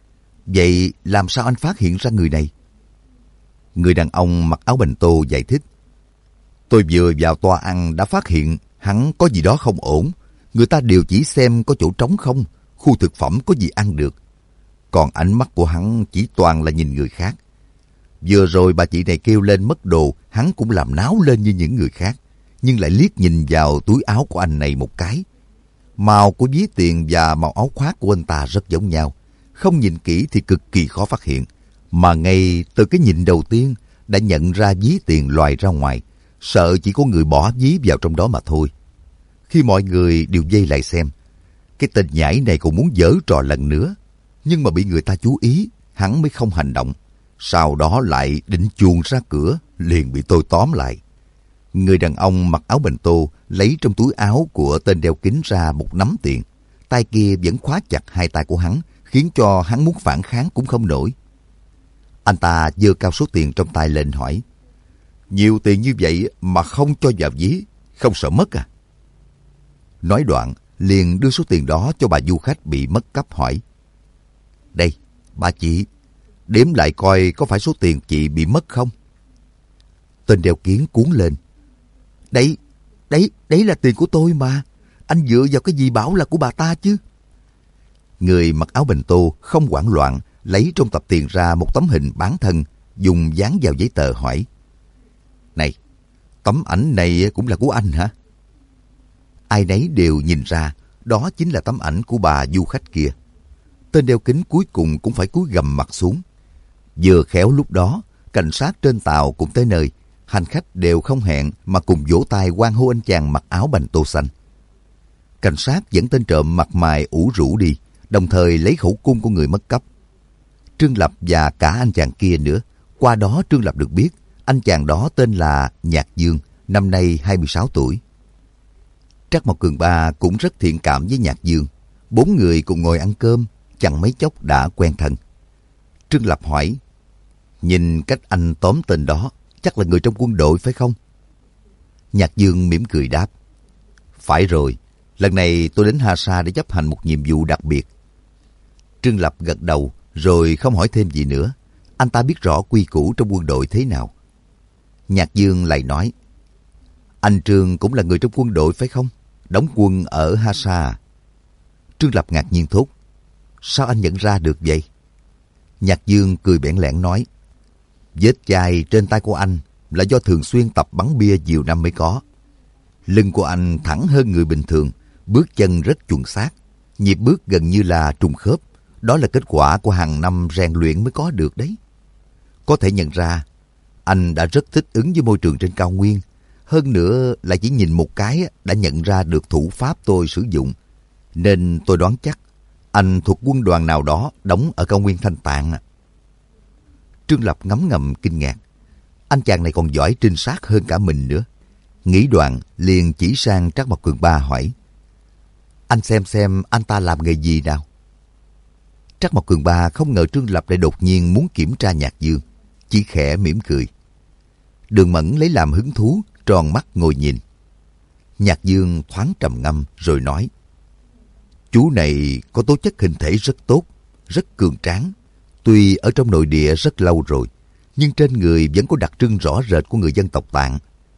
Vậy làm sao anh phát hiện ra người này? Người đàn ông mặc áo bành tô giải thích. Tôi vừa vào toa ăn đã phát hiện hắn có gì đó không ổn. Người ta đều chỉ xem có chỗ trống không, khu thực phẩm có gì ăn được. Còn ánh mắt của hắn chỉ toàn là nhìn người khác. Vừa rồi bà chị này kêu lên mất đồ, hắn cũng làm náo lên như những người khác, nhưng lại liếc nhìn vào túi áo của anh này một cái. Màu của ví tiền và màu áo khoác của anh ta rất giống nhau. Không nhìn kỹ thì cực kỳ khó phát hiện. Mà ngay từ cái nhìn đầu tiên đã nhận ra ví tiền lòi ra ngoài, sợ chỉ có người bỏ ví vào trong đó mà thôi. Khi mọi người đều vây lại xem, cái tên nhãi này còn muốn giở trò lần nữa, nhưng mà bị người ta chú ý, hắn mới không hành động. Sau đó lại định chuồn ra cửa, liền bị tôi tóm lại. Người đàn ông mặc áo bành tô lấy trong túi áo của tên đeo kính ra một nắm tiền. Tay kia vẫn khóa chặt hai tay của hắn, khiến cho hắn muốn phản kháng cũng không nổi. Anh ta giơ cao số tiền trong tay lên hỏi. Nhiều tiền như vậy mà không cho vào ví, không sợ mất à? Nói đoạn, liền đưa số tiền đó cho bà du khách bị mất cắp hỏi. Đây, bà chị, đếm lại coi có phải số tiền chị bị mất không? Tên đeo kiến cuốn lên. Đấy, đấy, đấy là tiền của tôi mà. Anh dựa vào cái gì bảo là của bà ta chứ? Người mặc áo bành tô không hoảng loạn, lấy trong tập tiền ra một tấm hình bán thân, dùng dán vào giấy tờ hỏi. Này, tấm ảnh này cũng là của anh hả? Ai nấy đều nhìn ra, đó chính là tấm ảnh của bà du khách kia. Tên đeo kính cuối cùng cũng phải cúi gằm mặt xuống. Vừa khéo lúc đó, cảnh sát trên tàu cũng tới nơi. Hành khách đều không hẹn mà cùng vỗ tay hoan hô anh chàng mặc áo bành tô xanh. Cảnh sát dẫn tên trộm mặt mày ủ rũ đi, đồng thời lấy khẩu cung của người mất cắp. Trương Lập và cả anh chàng kia nữa. Qua đó Trương Lập được biết anh chàng đó tên là Nhạc Dương, năm nay hai mươi sáu tuổi. Trắc Mộc Cường Ba cũng rất thiện cảm với Nhạc Dương. Bốn người cùng ngồi ăn cơm, chẳng mấy chốc đã quen thân. Trương Lập hỏi, nhìn cách anh tóm tên đó, chắc là người trong quân đội phải không? Nhạc Dương mỉm cười đáp, phải rồi, lần này tôi đến Hà Sa để chấp hành một nhiệm vụ đặc biệt. Trương Lập gật đầu rồi không hỏi thêm gì nữa. Anh ta biết rõ quy củ trong quân đội thế nào. Nhạc Dương lại nói, anh Trương cũng là người trong quân đội phải không? Đóng quân ở Hà Sa. Trương Lập ngạc nhiên thốt, sao anh nhận ra được vậy? Nhạc Dương cười bẽn lẽn nói, vết chai trên tay của anh là do thường xuyên tập bắn bia nhiều năm mới có. Lưng của anh thẳng hơn người bình thường, bước chân rất chuẩn xác, nhịp bước gần như là trùng khớp. Đó là kết quả của hàng năm rèn luyện mới có được đấy. Có thể nhận ra, anh đã rất thích ứng với môi trường trên cao nguyên. Hơn nữa là chỉ nhìn một cái đã nhận ra được thủ pháp tôi sử dụng. Nên tôi đoán chắc anh thuộc quân đoàn nào đó đóng ở cao nguyên Thanh Tạng. Trương Lập ngấm ngầm kinh ngạc. Anh chàng này còn giỏi trinh sát hơn cả mình nữa. Nghĩ đoạn liền chỉ sang Trắc Mộc Cường Ba hỏi, anh xem xem anh ta làm nghề gì nào? Trắc Mộc Cường Ba không ngờ Trương Lập lại đột nhiên muốn kiểm tra Nhạc Dương, chỉ khẽ mỉm cười. Đường Mẫn lấy làm hứng thú, tròn mắt ngồi nhìn. Nhạc Dương thoáng trầm ngâm rồi nói, chú này có tố chất hình thể rất tốt, rất cường tráng. Tuy ở trong nội địa rất lâu rồi, nhưng trên người vẫn có đặc trưng rõ rệt của người dân tộc Tạng.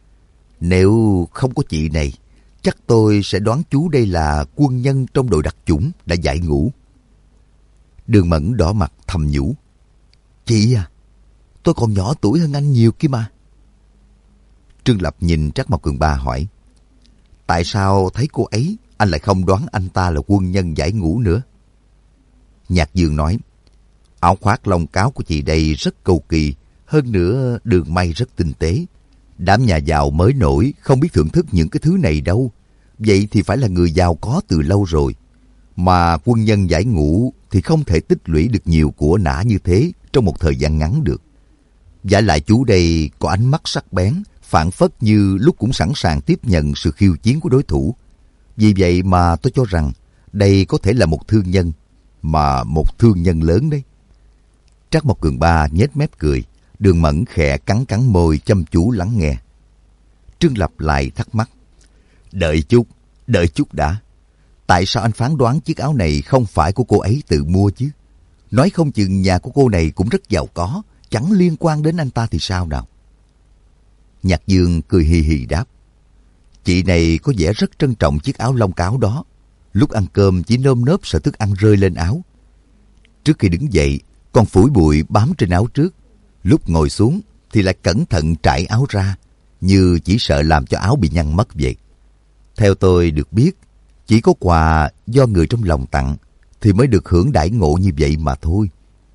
Nếu không có chị này, chắc tôi sẽ đoán chú đây là quân nhân trong đội đặc chủng đã giải ngũ. Đường Mẫn đỏ mặt thầm nhủ, chị à, tôi còn nhỏ tuổi hơn anh nhiều kia mà. Trương Lập nhìn Trắc Mộc Cường Ba hỏi, tại sao thấy cô ấy anh lại không đoán anh ta là quân nhân giải ngũ nữa? Nhạc Dương nói, áo khoác lông cáo của chị đây rất cầu kỳ, hơn nữa đường may rất tinh tế. Đám nhà giàu mới nổi không biết thưởng thức những cái thứ này đâu. Vậy thì phải là người giàu có từ lâu rồi. Mà quân nhân giải ngũ thì không thể tích lũy được nhiều của nã như thế trong một thời gian ngắn được. Vả lại chú đây có ánh mắt sắc bén, phảng phất như lúc cũng sẵn sàng tiếp nhận sự khiêu chiến của đối thủ. Vì vậy mà tôi cho rằng đây có thể là một thương nhân, mà một thương nhân lớn đấy. Trắc Mộc Cường Ba nhếch mép cười, Đường Mẫn khẽ cắn cắn môi chăm chú lắng nghe. Trương Lập lại thắc mắc, đợi chút, đợi chút đã. Tại sao anh phán đoán chiếc áo này không phải của cô ấy tự mua chứ? Nói không chừng nhà của cô này cũng rất giàu có, chẳng liên quan đến anh ta thì sao nào? Nhạc Dương cười hì hì đáp, chị này có vẻ rất trân trọng chiếc áo lông cáo đó. Lúc ăn cơm chỉ nơm nớp sợ thức ăn rơi lên áo. Trước khi đứng dậy, còn phủi bụi bám trên áo trước. Lúc ngồi xuống thì lại cẩn thận trải áo ra, như chỉ sợ làm cho áo bị nhăn mất vậy. Theo tôi được biết, chỉ có quà do người trong lòng tặng thì mới được hưởng đãi ngộ như vậy mà thôi.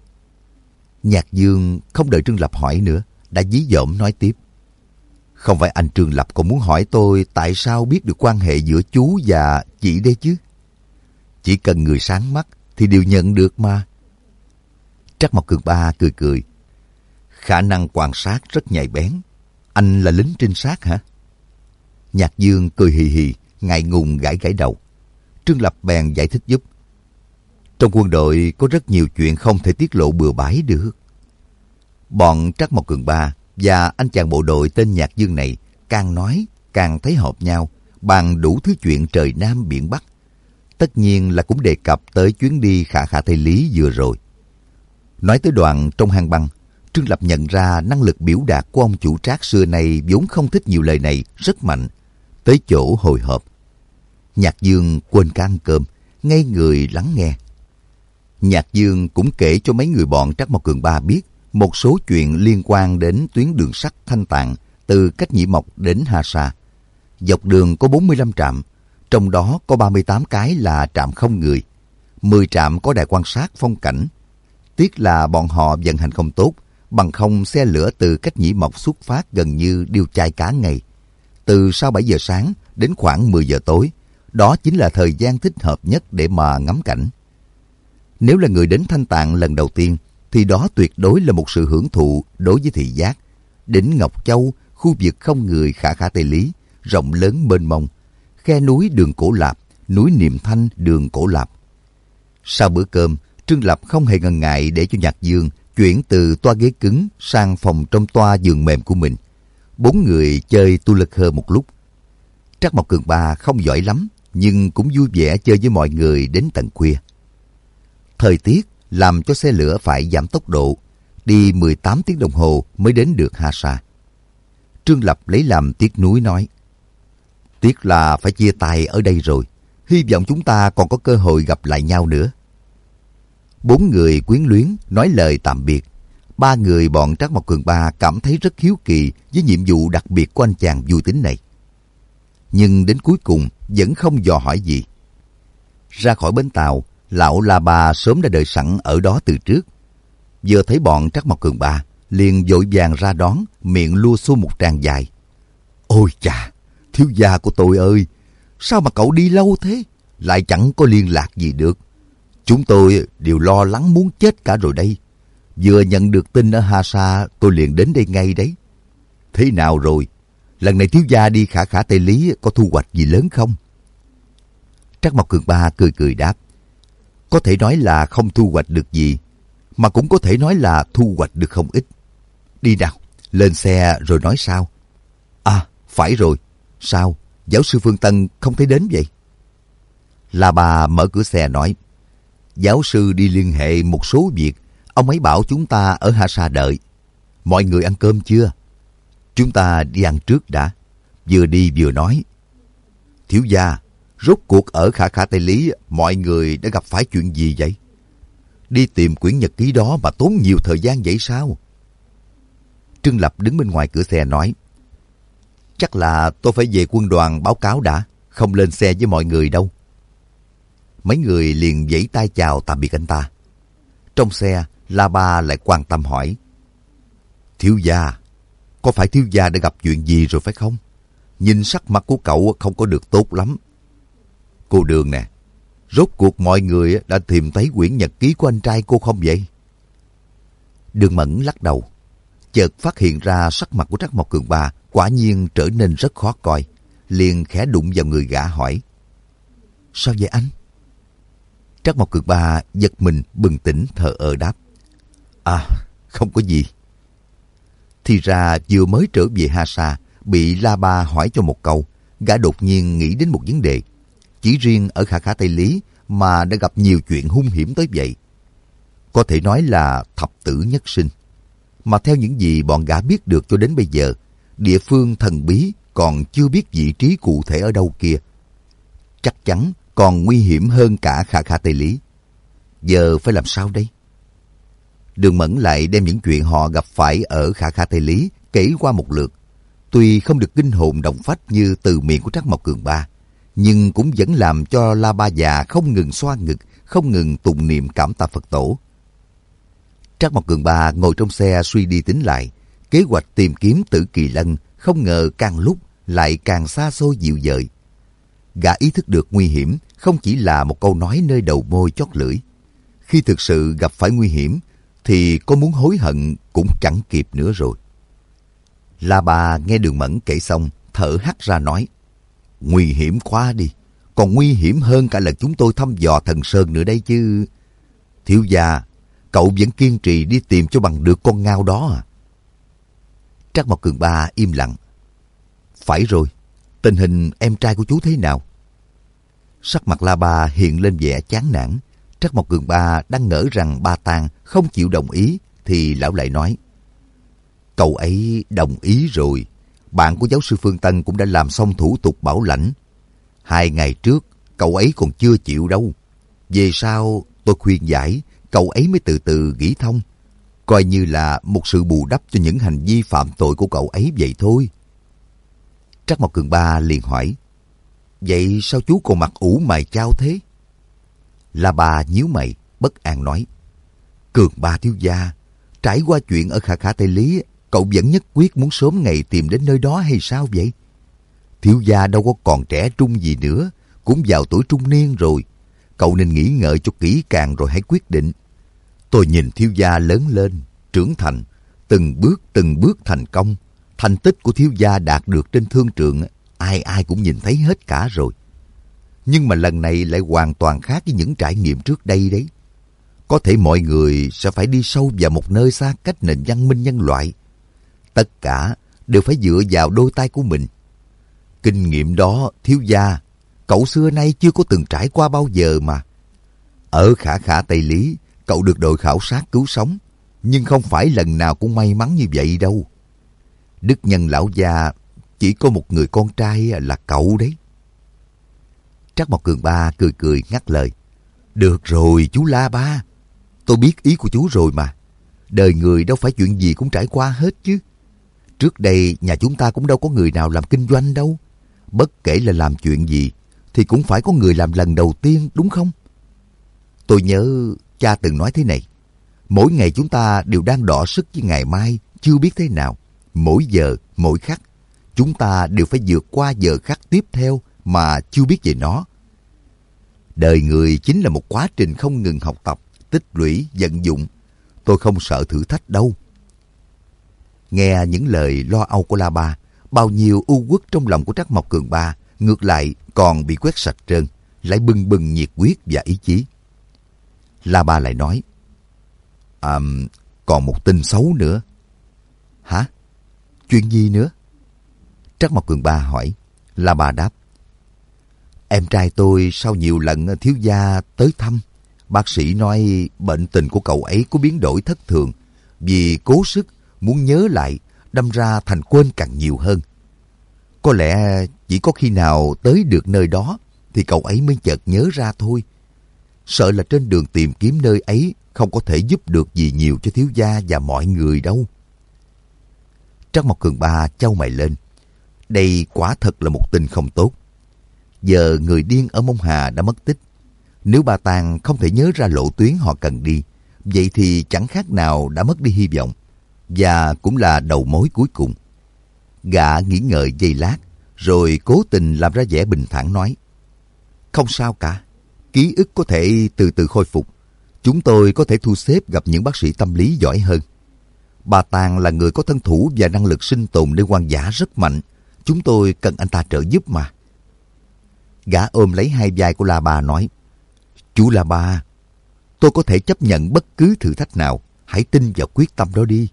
Nhạc Dương không đợi Trương Lập hỏi nữa, đã dí dỏm nói tiếp. Không phải anh Trương Lập còn muốn hỏi tôi tại sao biết được quan hệ giữa chú và chị đây chứ? Chỉ cần người sáng mắt thì đều nhận được mà. Trắc Mộc Cường Ba cười cười. Khả năng quan sát rất nhạy bén. Anh là lính trinh sát hả? Nhạc Dương cười hì hì, ngại ngùng gãi gãi đầu. Trương Lập bèn giải thích giúp. Trong quân đội có rất nhiều chuyện không thể tiết lộ bừa bãi được. Bọn Trắc Mộc Cường Ba và anh chàng bộ đội tên Nhạc Dương này càng nói càng thấy hợp nhau, bàn đủ thứ chuyện trời Nam biển Bắc. Tất nhiên là cũng đề cập tới chuyến đi khả khả Tây Lý vừa rồi. Nói tới đoạn trong hang băng, Trương Lập nhận ra năng lực biểu đạt của ông chủ trác xưa này vốn không thích nhiều lời này rất mạnh, tới chỗ hồi hộp. Nhạc Dương quên cả ăn cơm, ngây người lắng nghe. Nhạc Dương cũng kể cho mấy người bọn Trắc Mộc Cường Ba biết một số chuyện liên quan đến tuyến đường sắt Thanh Tạng từ Cách Nhĩ Mộc đến Hà Sa. Dọc đường có bốn mươi lăm trạm, trong đó có ba mươi tám cái là trạm không người, mười trạm có đài quan sát phong cảnh. Tiếc là bọn họ vận hành không tốt, bằng không xe lửa từ Cách Nhĩ Mộc xuất phát gần như điêu chai cả ngày. Từ sau bảy giờ sáng đến khoảng mười giờ tối, đó chính là thời gian thích hợp nhất để mà ngắm cảnh. Nếu là người đến Thanh Tạng lần đầu tiên, thì đó tuyệt đối là một sự hưởng thụ đối với thị giác. Đỉnh Ngọc Châu, khu vực không người khả khả Tây Lý, rộng lớn mênh mông, khe núi đường Cổ Lạp, núi Niệm Thanh đường Cổ Lạp. Sau bữa cơm, Trương Lập không hề ngần ngại để cho Nhạc Dương chuyển từ toa ghế cứng sang phòng trong toa giường mềm của mình. Bốn người chơi tu lực hơ một lúc. Trắc Mộc Cường Ba không giỏi lắm, nhưng cũng vui vẻ chơi với mọi người đến tận khuya. Thời tiết làm cho xe lửa phải giảm tốc độ, đi mười tám tiếng đồng hồ mới đến được Ha Sa. Trương Lập lấy làm tiếc nuối nói, tiếc là phải chia tay ở đây rồi, hy vọng chúng ta còn có cơ hội gặp lại nhau nữa. Bốn người quyến luyến nói lời tạm biệt. Ba người bọn Trắc Mộc Cường Ba cảm thấy rất hiếu kỳ với nhiệm vụ đặc biệt của anh chàng vui tính này. Nhưng đến cuối cùng vẫn không dò hỏi gì. Ra khỏi bến tàu, lão La Ba sớm đã đợi sẵn ở đó từ trước. Vừa thấy bọn Trắc Mộc Cường Ba, liền vội vàng ra đón, miệng lua xua một tràng dài. Ôi chà, thiếu gia của tôi ơi, sao mà cậu đi lâu thế, lại chẳng có liên lạc gì được. Chúng tôi đều lo lắng muốn chết cả rồi đây. Vừa nhận được tin ở Ha Sa, tôi liền đến đây ngay đấy. Thế nào rồi? Lần này thiếu gia đi khả khả Tây Lý có thu hoạch gì lớn không? Trắc Mộc Cường Ba cười cười đáp. Có thể nói là không thu hoạch được gì, mà cũng có thể nói là thu hoạch được không ít. Đi nào, lên xe rồi nói sao? À, phải rồi. Sao? Giáo sư Phương Tân không thấy đến vậy? La Ba mở cửa xe nói. Giáo sư đi liên hệ một số việc. Ông ấy bảo chúng ta ở Ha Sa đợi. Mọi người ăn cơm chưa? Chúng ta đi ăn trước đã. Vừa đi vừa nói. Thiếu gia, rốt cuộc ở khả khả Tây Lý mọi người đã gặp phải chuyện gì vậy? Đi tìm quyển nhật ký đó mà tốn nhiều thời gian vậy sao? Trương Lập đứng bên ngoài cửa xe nói. Chắc là tôi phải về quân đoàn báo cáo đã, không lên xe với mọi người đâu. Mấy người liền vẫy tay chào tạm biệt anh ta. Trong xe, La Ba lại quan tâm hỏi. Thiếu gia, có phải thiếu gia đã gặp chuyện gì rồi phải không? Nhìn sắc mặt của cậu không có được tốt lắm. Cô Đường nè, rốt cuộc mọi người đã tìm thấy quyển nhật ký của anh trai cô không vậy? Đường Mẫn lắc đầu, chợt phát hiện ra sắc mặt của Trắc Mộc Cường Ba quả nhiên trở nên rất khó coi, liền khẽ đụng vào người gã hỏi. Sao vậy anh? Trắc Mộc Cường Ba giật mình bừng tỉnh thờ ơ đáp. À, không có gì. Thì ra vừa mới trở về Ha Sa, bị La Ba hỏi cho một câu, gã đột nhiên nghĩ đến một vấn đề. Chỉ riêng ở khả khả Tây Lý mà đã gặp nhiều chuyện hung hiểm tới vậy. Có thể nói là thập tử nhất sinh. Mà theo những gì bọn gã biết được cho đến bây giờ, địa phương thần bí còn chưa biết vị trí cụ thể ở đâu kia. Chắc chắn còn nguy hiểm hơn cả khả khả Tây Lý. Giờ phải làm sao đây? Đường Mẫn lại đem những chuyện họ gặp phải ở khả khả Tây Lý kể qua một lượt. Tuy không được kinh hồn động phách như từ miệng của Trắc Mộc Cường Ba, nhưng cũng vẫn làm cho La Ba già không ngừng xoa ngực, không ngừng tụng niệm cảm tạ Phật tổ. Trắc Mộc Cường Ba ngồi trong xe suy đi tính lại, kế hoạch tìm kiếm Tử Kỳ Lân không ngờ càng lúc lại càng xa xôi dịu dời. Gã ý thức được nguy hiểm không chỉ là một câu nói nơi đầu môi chót lưỡi. Khi thực sự gặp phải nguy hiểm thì có muốn hối hận cũng chẳng kịp nữa rồi. La Ba nghe Đường Mẫn kể xong, thở hắt ra nói. Nguy hiểm quá đi, còn nguy hiểm hơn cả lần chúng tôi thăm dò Thần Sơn nữa đây chứ. Thiếu gia, cậu vẫn kiên trì đi tìm cho bằng được con ngao đó à? Trắc Mộc Cường Ba im lặng. Phải rồi, tình hình em trai của chú thế nào? Sắc mặt La Ba hiện lên vẻ chán nản. Trắc Mộc Cường Ba đang ngỡ rằng Ba Tàng không chịu đồng ý, thì lão lại nói. Cậu ấy đồng ý rồi. Bạn của giáo sư Phương Tân cũng đã làm xong thủ tục bảo lãnh. Hai ngày trước, cậu ấy còn chưa chịu đâu. Về sau, tôi khuyên giải, cậu ấy mới từ từ nghĩ thông. Coi như là một sự bù đắp cho những hành vi phạm tội của cậu ấy vậy thôi. Trắc Mộc Cường Ba liền hỏi. Vậy sao chú còn mặt ủ mày chao thế? La Ba nhíu mày, bất an nói. Cường Ba thiếu gia, trải qua chuyện ở khả khả Tây Lý, cậu vẫn nhất quyết muốn sớm ngày tìm đến nơi đó hay sao vậy? Thiếu gia đâu có còn trẻ trung gì nữa, cũng vào tuổi trung niên rồi. cậu nên nghĩ ngợi cho kỹ càng rồi hãy quyết định. Tôi nhìn thiếu gia lớn lên, trưởng thành, từng bước từng bước thành công. Thành tích của thiếu gia đạt được trên thương trường, ai ai cũng nhìn thấy hết cả rồi. Nhưng mà lần này lại hoàn toàn khác với những trải nghiệm trước đây đấy. Có thể mọi người sẽ phải đi sâu vào một nơi xa cách nền văn minh nhân loại. Tất cả đều phải dựa vào đôi tay của mình. Kinh nghiệm đó, thiếu gia, cậu xưa nay chưa có từng trải qua bao giờ mà. Ở Khả Khả Tây Lý, cậu được đội khảo sát cứu sống, nhưng không phải lần nào cũng may mắn như vậy đâu. Đức Nhân lão gia chỉ có một người con trai là cậu đấy. Trắc Mộc Cường Ba cười cười ngắt lời. Được rồi chú La Ba, tôi biết ý của chú rồi mà. Đời người đâu phải chuyện gì cũng trải qua hết chứ. Trước đây nhà chúng ta cũng đâu có người nào làm kinh doanh đâu. Bất kể là làm chuyện gì thì cũng phải có người làm lần đầu tiên, đúng không? Tôi nhớ cha từng nói thế này. Mỗi ngày chúng ta đều đang đọ sức với ngày mai, chưa biết thế nào. Mỗi giờ, mỗi khắc, chúng ta đều phải vượt qua giờ khắc tiếp theo mà chưa biết về nó. Đời người chính là một quá trình không ngừng học tập, tích lũy, vận dụng. Tôi không sợ thử thách đâu. Nghe những lời lo âu của La Ba, bao nhiêu u uất trong lòng của Trắc Mộc Cường Ba ngược lại còn bị quét sạch trơn, lại bừng bừng nhiệt huyết và ý chí. La Ba lại nói, À, còn một tin xấu nữa. Hả? Chuyện gì nữa? Trắc Mộc Cường Ba hỏi. La Ba đáp, em trai tôi sau nhiều lần thiếu gia tới thăm, bác sĩ nói bệnh tình của cậu ấy có biến đổi thất thường, vì cố sức muốn nhớ lại, đâm ra thành quên càng nhiều hơn. Có lẽ chỉ có khi nào tới được nơi đó thì cậu ấy mới chợt nhớ ra thôi. Sợ là trên đường tìm kiếm nơi ấy không có thể giúp được gì nhiều cho thiếu gia và mọi người đâu. Trắc Mộc Cường Ba chau mày lên. Đây quả thật là một tin không tốt. Giờ người điên ở Mông Hà đã mất tích. Nếu bà Tàng không thể nhớ ra lộ tuyến họ cần đi, vậy thì chẳng khác nào đã mất đi hy vọng, và cũng là đầu mối cuối cùng. Gã nghĩ ngợi giây lát, rồi cố tình làm ra vẻ bình thản nói, không sao cả, ký ức có thể từ từ khôi phục. Chúng tôi có thể thu xếp gặp những bác sĩ tâm lý giỏi hơn. Bà Tàng là người có thân thủ và năng lực sinh tồn nơi hoang dã rất mạnh. Chúng tôi cần anh ta trợ giúp mà. Gã ôm lấy hai vai của La Ba nói, chú La Ba, tôi có thể chấp nhận bất cứ thử thách nào. Hãy tin vào quyết tâm đó đi.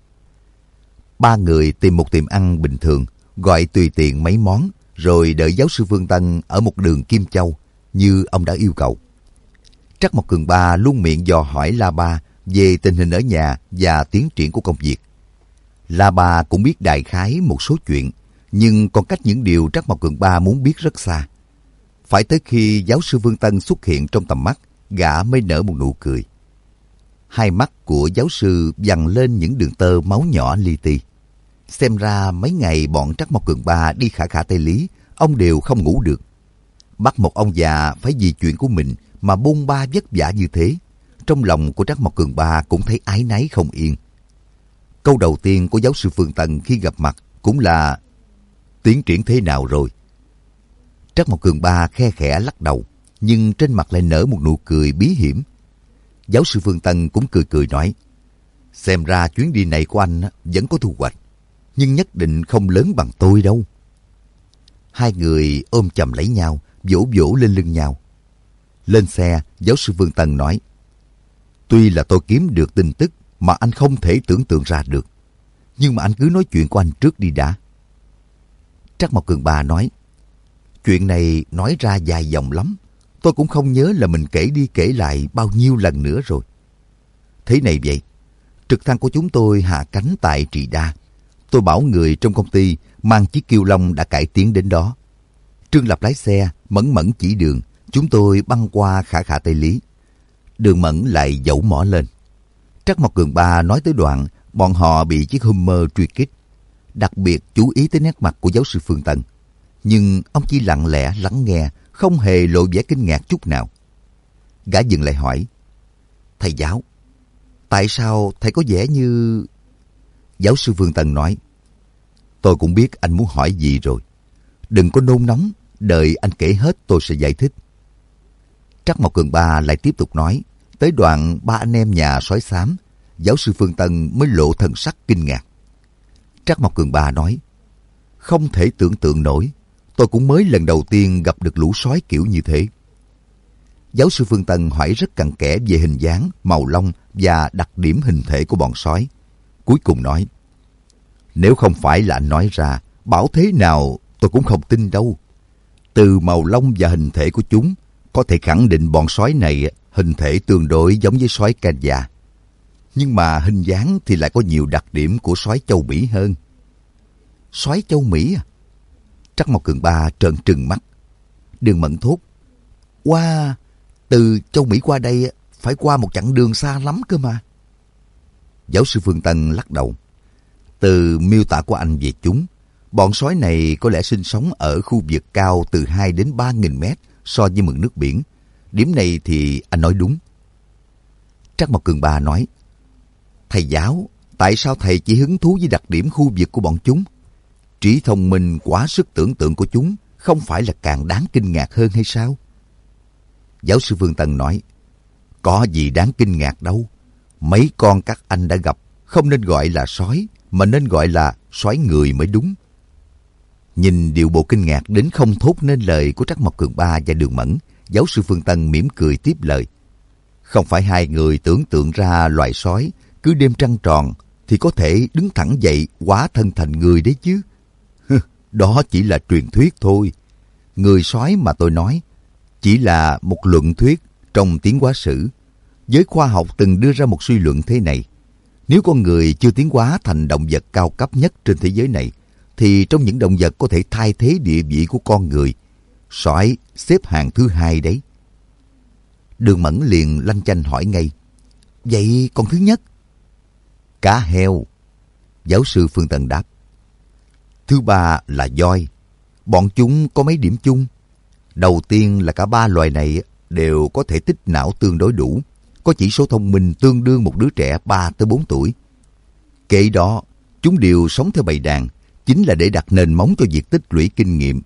Ba người tìm một tiệm ăn bình thường, gọi tùy tiện mấy món, rồi đợi giáo sư Vương Tân ở một đường Kim Châu, như ông đã yêu cầu. Trắc Mộc Cường Ba luôn miệng dò hỏi La Ba về tình hình ở nhà và tiến triển của công việc. La Ba cũng biết đại khái một số chuyện, nhưng còn cách những điều Trắc Mộc Cường Ba muốn biết rất xa. Phải tới khi giáo sư Vương Tân xuất hiện trong tầm mắt, gã mới nở một nụ cười. Hai mắt của giáo sư vằn lên những đường tơ máu nhỏ li ti. Xem ra mấy ngày bọn Trắc Mộc Cường Ba đi Khả Khả Tây Lý, ông đều không ngủ được. Bắt một ông già phải vì chuyện của mình mà bôn ba vất vả như thế, trong lòng của Trắc Mộc Cường Ba cũng thấy áy náy không yên. Câu đầu tiên của giáo sư Phương Tân khi gặp mặt cũng là tiến triển thế nào rồi? Trắc Mộc Cường Ba khe khẽ lắc đầu, nhưng trên mặt lại nở một nụ cười bí hiểm. Giáo sư Phương Tân cũng cười cười nói, xem ra chuyến đi này của anh vẫn có thu hoạch, nhưng nhất định không lớn bằng tôi đâu. Hai người ôm chầm lấy nhau, vỗ vỗ lên lưng nhau. Lên xe, giáo sư Phương Tân nói, tuy là tôi kiếm được tin tức mà anh không thể tưởng tượng ra được, nhưng mà anh cứ nói chuyện của anh trước đi đã. Trắc Mộc Cường Ba nói, chuyện này nói ra dài dòng lắm, tôi cũng không nhớ là mình kể đi kể lại bao nhiêu lần nữa rồi. Thế này vậy, trực thăng của chúng tôi hạ cánh tại Trị Đa. Tôi bảo người trong công ty mang chiếc Kiêu Long đã cải tiến đến đó. Trương Lập lái xe, Mẫn Mẫn chỉ đường, chúng tôi băng qua Khả Khả Tây Lý. Đường Mẫn lại dẫu mỏ lên. Trắc Mộc Cường Ba nói tới đoạn bọn họ bị chiếc Hummer truy kích. Đặc biệt chú ý tới nét mặt của giáo sư Phương Tân. Nhưng ông chỉ lặng lẽ lắng nghe, không hề lộ vẻ kinh ngạc chút nào. Gã dừng lại hỏi, thầy giáo, tại sao thầy có vẻ như... Giáo sư Phương Tân nói, tôi cũng biết anh muốn hỏi gì rồi. Đừng có nôn nóng, đợi anh kể hết tôi sẽ giải thích. Trắc Mộc Cường Ba lại tiếp tục nói, tới đoạn ba anh em nhà sói xám, giáo sư Phương Tân mới lộ thần sắc kinh ngạc. Trắc Mộc Cường Ba nói, không thể tưởng tượng nổi, tôi cũng mới lần đầu tiên gặp được lũ sói kiểu như thế. Giáo sư Phương Tân hỏi rất cặn kẽ về hình dáng, màu lông và đặc điểm hình thể của bọn sói. Cuối cùng nói, nếu không phải là anh nói ra, bảo thế nào tôi cũng không tin đâu. Từ màu lông và hình thể của chúng, có thể khẳng định bọn sói này hình thể tương đối giống với sói Kenya. Nhưng mà hình dáng thì lại có nhiều đặc điểm của sói châu Mỹ hơn. Sói châu Mỹ à? Trắc Mộc Cường Ba trợn trừng mắt. Đường Mẫn thốt, qua từ châu Mỹ qua đây phải qua một chặng đường xa lắm cơ mà. Giáo sư Phương Tân lắc đầu. Từ miêu tả của anh về chúng, bọn sói này có lẽ sinh sống ở khu vực cao từ hai đến ba nghìn mét so với mực nước biển. Điểm này thì anh nói đúng. Trắc Mộc Cường Ba nói, thầy giáo, tại sao thầy chỉ hứng thú với đặc điểm khu vực của bọn chúng? Trí thông minh quá sức tưởng tượng của chúng không phải là càng đáng kinh ngạc hơn hay sao? Giáo sư Phương Tân nói, có gì đáng kinh ngạc đâu. Mấy con các anh đã gặp không nên gọi là sói, mà nên gọi là sói người mới đúng. Nhìn điệu bộ kinh ngạc đến không thốt nên lời của Trắc Mộc Cường Ba và Đường Mẫn, giáo sư Phương Tân mỉm cười tiếp lời. Không phải hai người tưởng tượng ra loài sói cứ đêm trăng tròn thì có thể đứng thẳng dậy hóa thân thành người đấy chứ. Đó chỉ là truyền thuyết thôi. Người sói mà tôi nói chỉ là một luận thuyết trong tiến hóa sử. Giới khoa học từng đưa ra một suy luận thế này. Nếu con người chưa tiến hóa thành động vật cao cấp nhất trên thế giới này, thì trong những động vật có thể thay thế địa vị của con người, sói xếp hạng thứ hai đấy. Đường Mẫn liền lanh chanh hỏi ngay, vậy con thứ nhất? Cá heo. Giáo sư Phương Tân đáp. Thứ ba là voi. Bọn chúng có mấy điểm chung. Đầu tiên là cả ba loài này đều có thể tích não tương đối đủ, có chỉ số thông minh tương đương một đứa trẻ ba tới bốn tuổi. Kể đó, chúng đều sống theo bầy đàn, chính là để đặt nền móng cho việc tích lũy kinh nghiệm.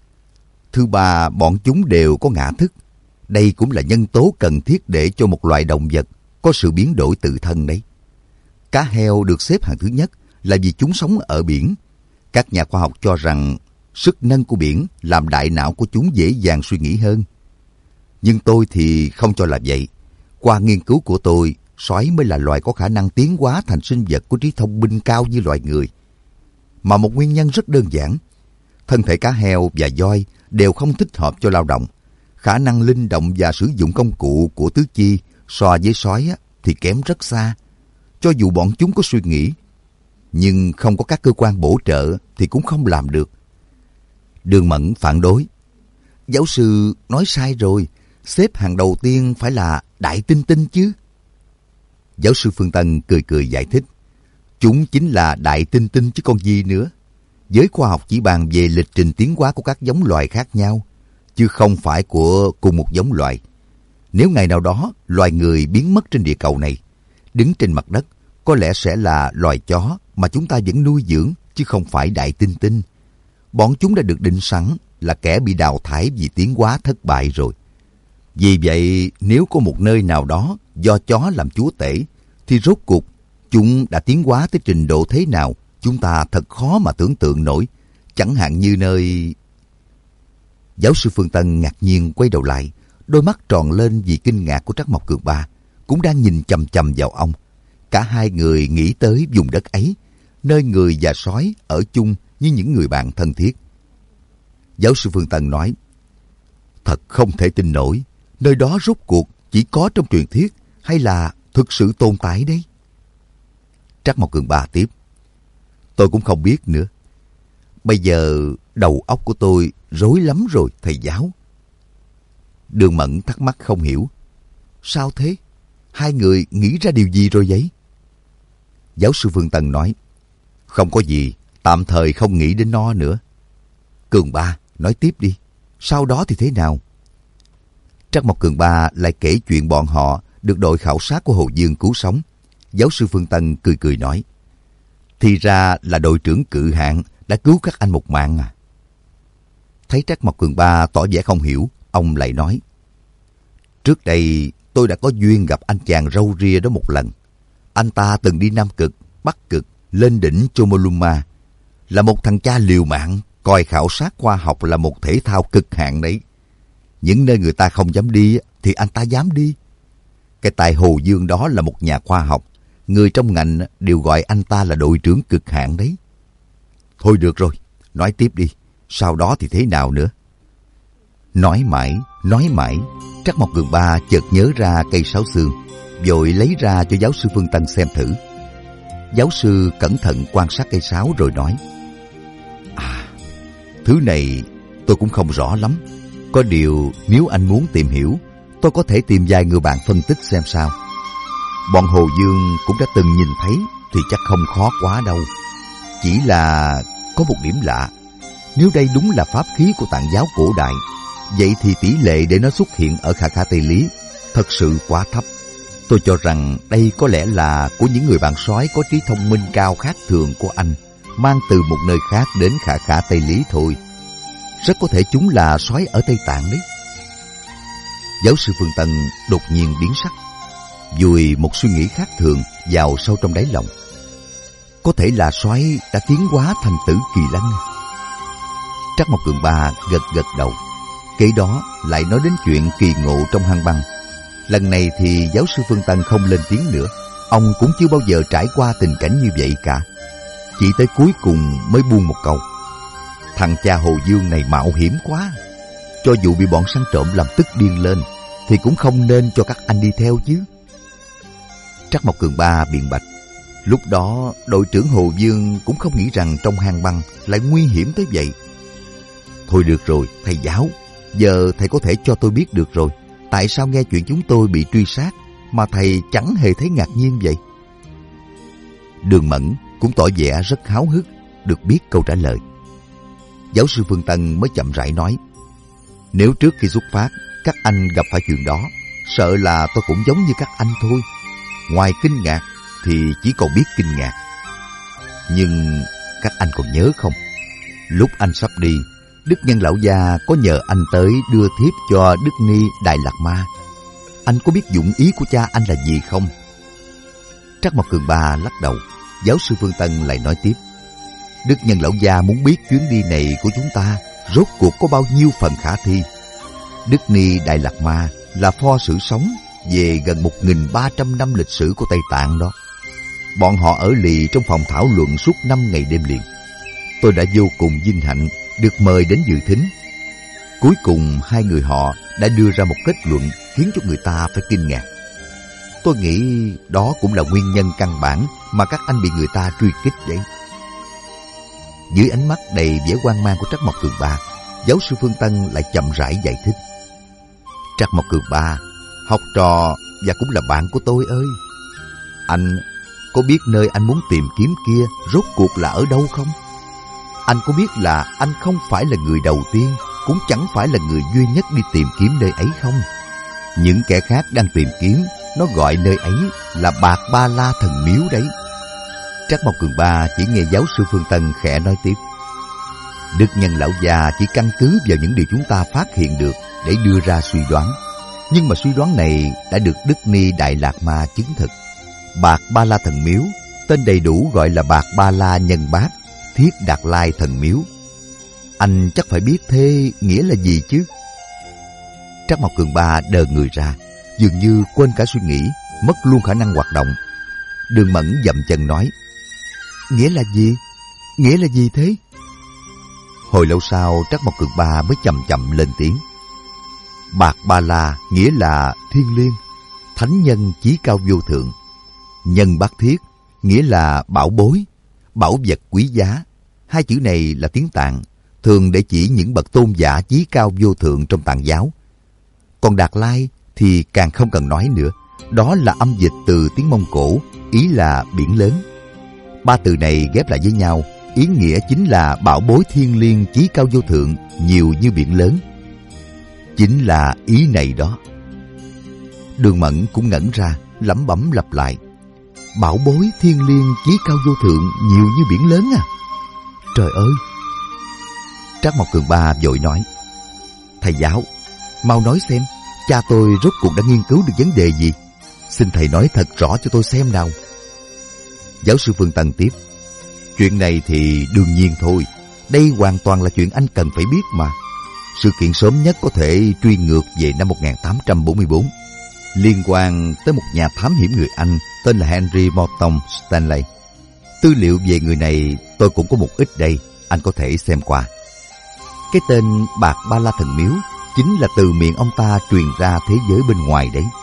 Thứ ba, bọn chúng đều có ngã thức. Đây cũng là nhân tố cần thiết để cho một loài động vật có sự biến đổi tự thân đấy. Cá heo được xếp hạng thứ nhất là vì chúng sống ở biển. Các nhà khoa học cho rằng sức nâng của biển làm đại não của chúng dễ dàng suy nghĩ hơn. Nhưng tôi thì không cho là vậy. Qua nghiên cứu của tôi, sói mới là loài có khả năng tiến hóa thành sinh vật có trí thông minh cao như loài người. Mà một nguyên nhân rất đơn giản. Thân thể cá heo và voi đều không thích hợp cho lao động. Khả năng linh động và sử dụng công cụ của tứ chi so với sói thì kém rất xa. Cho dù bọn chúng có suy nghĩ, nhưng không có các cơ quan bổ trợ thì cũng không làm được. Đường Mẫn phản đối. Giáo sư nói sai rồi, xếp hàng đầu tiên phải là đại tinh tinh chứ. Giáo sư Phương Tân cười cười giải thích. Chúng chính là đại tinh tinh chứ còn gì nữa. Giới khoa học chỉ bàn về lịch trình tiến hóa của các giống loài khác nhau, chứ không phải của cùng một giống loài. Nếu ngày nào đó loài người biến mất trên địa cầu này, đứng trên mặt đất có lẽ sẽ là loài chó mà chúng ta vẫn nuôi dưỡng, chứ không phải đại tinh tinh. Bọn chúng đã được định sẵn là kẻ bị đào thải vì tiến hóa thất bại rồi. Vì vậy, nếu có một nơi nào đó do chó làm chúa tể, thì rốt cuộc chúng đã tiến hóa tới trình độ thế nào, chúng ta thật khó mà tưởng tượng nổi. Chẳng hạn như nơi... Giáo sư Phương Tân ngạc nhiên quay đầu lại, đôi mắt tròn lên vì kinh ngạc của Trắc Mộc Cường Ba, cũng đang nhìn chằm chằm vào ông. Cả hai người nghĩ tới vùng đất ấy, nơi người và sói ở chung như những người bạn thân thiết. Giáo sư Phương Tân nói, thật không thể tin nổi, nơi đó rốt cuộc chỉ có trong truyền thuyết hay là thực sự tồn tại đấy? Trắc Mộc Cường Ba tiếp, tôi cũng không biết nữa. Bây giờ đầu óc của tôi rối lắm rồi, thầy giáo. Đường Mẫn thắc mắc không hiểu. Sao thế? Hai người nghĩ ra điều gì rồi vậy? Giáo sư Phương Tân nói, không có gì, tạm thời không nghĩ đến nó nữa. Cường Ba, nói tiếp đi. Sau đó thì thế nào? Trắc Mộc Cường Ba lại kể chuyện bọn họ được đội khảo sát của Hồ Dương cứu sống. Giáo sư Phương Tân cười cười nói, thì ra là đội trưởng Cự Hạn đã cứu các anh một mạng à. Thấy Trắc Mộc Cường Ba tỏ vẻ không hiểu, ông lại nói, Trước đây tôi đã có duyên gặp anh chàng râu ria đó một lần. Anh ta từng đi Nam Cực, Bắc Cực, lên đỉnh Chomolungma. Là một thằng cha liều mạng, coi khảo sát khoa học là một thể thao cực hạn đấy. Những nơi người ta không dám đi thì anh ta dám đi. Cái tài Hồ Dương đó là một nhà khoa học. Người trong ngành đều gọi anh ta là đội trưởng cực hạn đấy. Thôi được rồi, nói tiếp đi. Sau đó thì thế nào nữa? Nói mãi, nói mãi, Trắc Mộc Cường Ba chợt nhớ ra cây sáo xương, vội lấy ra cho giáo sư Phương Tân xem thử. Giáo sư cẩn thận quan sát cây sáo rồi nói: À, thứ này tôi cũng không rõ lắm. Có điều nếu anh muốn tìm hiểu, tôi có thể tìm vài người bạn phân tích xem sao. Bọn Hồ Dương cũng đã từng nhìn thấy thì chắc không khó quá đâu. Chỉ là có một điểm lạ. Nếu đây đúng là pháp khí của Tạng giáo cổ đại, vậy thì tỷ lệ để nó xuất hiện ở Khả Khả Tây Lý thật sự quá thấp. Tôi cho rằng đây có lẽ là của những người bạn sói có trí thông minh cao khác thường của anh, mang từ một nơi khác đến Khả Khả Tây Lý thôi. Rất có thể chúng là sói ở Tây Tạng đấy. Giáo sư Phương Tân đột nhiên biến sắc, vùi một suy nghĩ khác thường vào sâu trong đáy lòng. Có thể là sói đã tiến hóa thành Tử Kỳ Lân. Trắc Mộc Cường Ba gật gật đầu. Kế đó lại nói đến chuyện kỳ ngộ trong hang băng. Lần này thì giáo sư Phương Tân không lên tiếng nữa. Ông cũng chưa bao giờ trải qua tình cảnh như vậy cả. Chỉ tới cuối cùng mới buông một câu: Thằng cha Hồ Dương này mạo hiểm quá. Cho dù bị bọn săn trộm làm tức điên lên thì cũng không nên cho các anh đi theo chứ. Trắc Mộc Cường Ba biện bạch: Lúc đó đội trưởng Hồ Dương cũng không nghĩ rằng trong hang băng lại nguy hiểm tới vậy. Thôi được rồi, thầy giáo. Giờ thầy có thể cho tôi biết được rồi. Tại sao nghe chuyện chúng tôi bị truy sát mà thầy chẳng hề thấy ngạc nhiên vậy? Đường Mẫn cũng tỏ vẻ rất háo hức được biết câu trả lời. Giáo sư Phương Tân mới chậm rãi nói: Nếu trước khi xuất phát các anh gặp phải chuyện đó, sợ là tôi cũng giống như các anh thôi. Ngoài kinh ngạc thì chỉ còn biết kinh ngạc. Nhưng các anh còn nhớ không? Lúc anh sắp đi, Đức Nhân lão gia có nhờ anh tới đưa thiếp cho Đức Ni Đại Lạt Ma. Anh có biết dụng ý của cha anh là gì không? Trắc Mộc Cường Ba lắc đầu. Giáo sư Phương Tân lại nói tiếp: Đức Nhân lão gia muốn biết chuyến đi này của chúng ta rốt cuộc có bao nhiêu phần khả thi. Đức Ni Đại Lạt Ma là pho sử sống về gần một nghìn ba trăm năm lịch sử của Tây Tạng đó. Bọn họ ở lì trong phòng thảo luận suốt năm ngày đêm liền. Tôi đã vô cùng vinh hạnh được mời đến dự thính. Cuối cùng hai người họ đã đưa ra một kết luận khiến cho người ta phải kinh ngạc. Tôi nghĩ đó cũng là nguyên nhân căn bản mà các anh bị người ta truy kích đấy. Dưới ánh mắt đầy vẻ hoang mang của Trắc Mộc Cường Ba, giáo sư Phương Tân lại chậm rãi giải thích: Trắc Mộc Cường Ba, học trò và cũng là bạn của tôi ơi. Anh có biết nơi anh muốn tìm kiếm kia rốt cuộc là ở đâu không? Anh có biết là anh không phải là người đầu tiên, cũng chẳng phải là người duy nhất đi tìm kiếm nơi ấy không? Những kẻ khác đang tìm kiếm, nó gọi nơi ấy là Bạc Ba La Thần Miếu đấy. Trắc Mộc Cường Ba chỉ nghe giáo sư Phương Tân khẽ nói tiếp: Đức Nhân lão già chỉ căn cứ vào những điều chúng ta phát hiện được để đưa ra suy đoán. Nhưng mà suy đoán này đã được Đức Ni Đại Lạt Ma chứng thực. Bạc Ba La Thần Miếu, tên đầy đủ gọi là Bạc Ba La Nhân Bát Thiết Đạt Lai Thần Miếu. Anh chắc phải biết thế nghĩa là gì chứ? Trắc Mộc Cường Ba đờ người ra, dường như quên cả suy nghĩ, mất luôn khả năng hoạt động. Đường Mẫn dậm chân nói: Nghĩa là gì? Nghĩa là gì thế? Hồi lâu sau, Trắc Mộc Cường Ba mới chậm chậm lên tiếng: Bạc Ba La nghĩa là thiên liêng, thánh nhân chí cao vô thượng. Nhân Bát Thiết nghĩa là bảo bối, bảo vật quý giá. Hai chữ này là tiếng Tạng, thường để chỉ những bậc tôn giả chí cao vô thượng trong Tạng giáo. Còn Đạt Lai thì càng không cần nói nữa, đó là âm dịch từ tiếng Mông Cổ, ý là biển lớn. Ba từ này ghép lại với nhau, ý nghĩa chính là bảo bối thiên liêng chí cao vô thượng, nhiều như biển lớn. Chính là ý này đó. Đường Mẫn cũng ngẩn ra, lẩm bẩm lặp lại: Bảo bối thiên liêng chí cao vô thượng, nhiều như biển lớn à? Trời ơi! Trắc Mộc Cường Ba vội nói: Thầy giáo, mau nói xem, cha tôi rốt cuộc đã nghiên cứu được vấn đề gì? Xin thầy nói thật rõ cho tôi xem nào. Giáo sư Phương Tân tiếp. Chuyện này thì đương nhiên thôi. Đây hoàn toàn là chuyện anh cần phải biết mà. Sự kiện sớm nhất có thể truy ngược về năm một nghìn tám trăm bốn mươi tư, liên quan tới một nhà thám hiểm người Anh tên là Henry Morton Stanley. Tư liệu về người này tôi cũng có một ít đây, anh có thể xem qua. Cái tên Bạc Ba La Thần Miếu chính là từ miệng ông ta truyền ra thế giới bên ngoài đấy.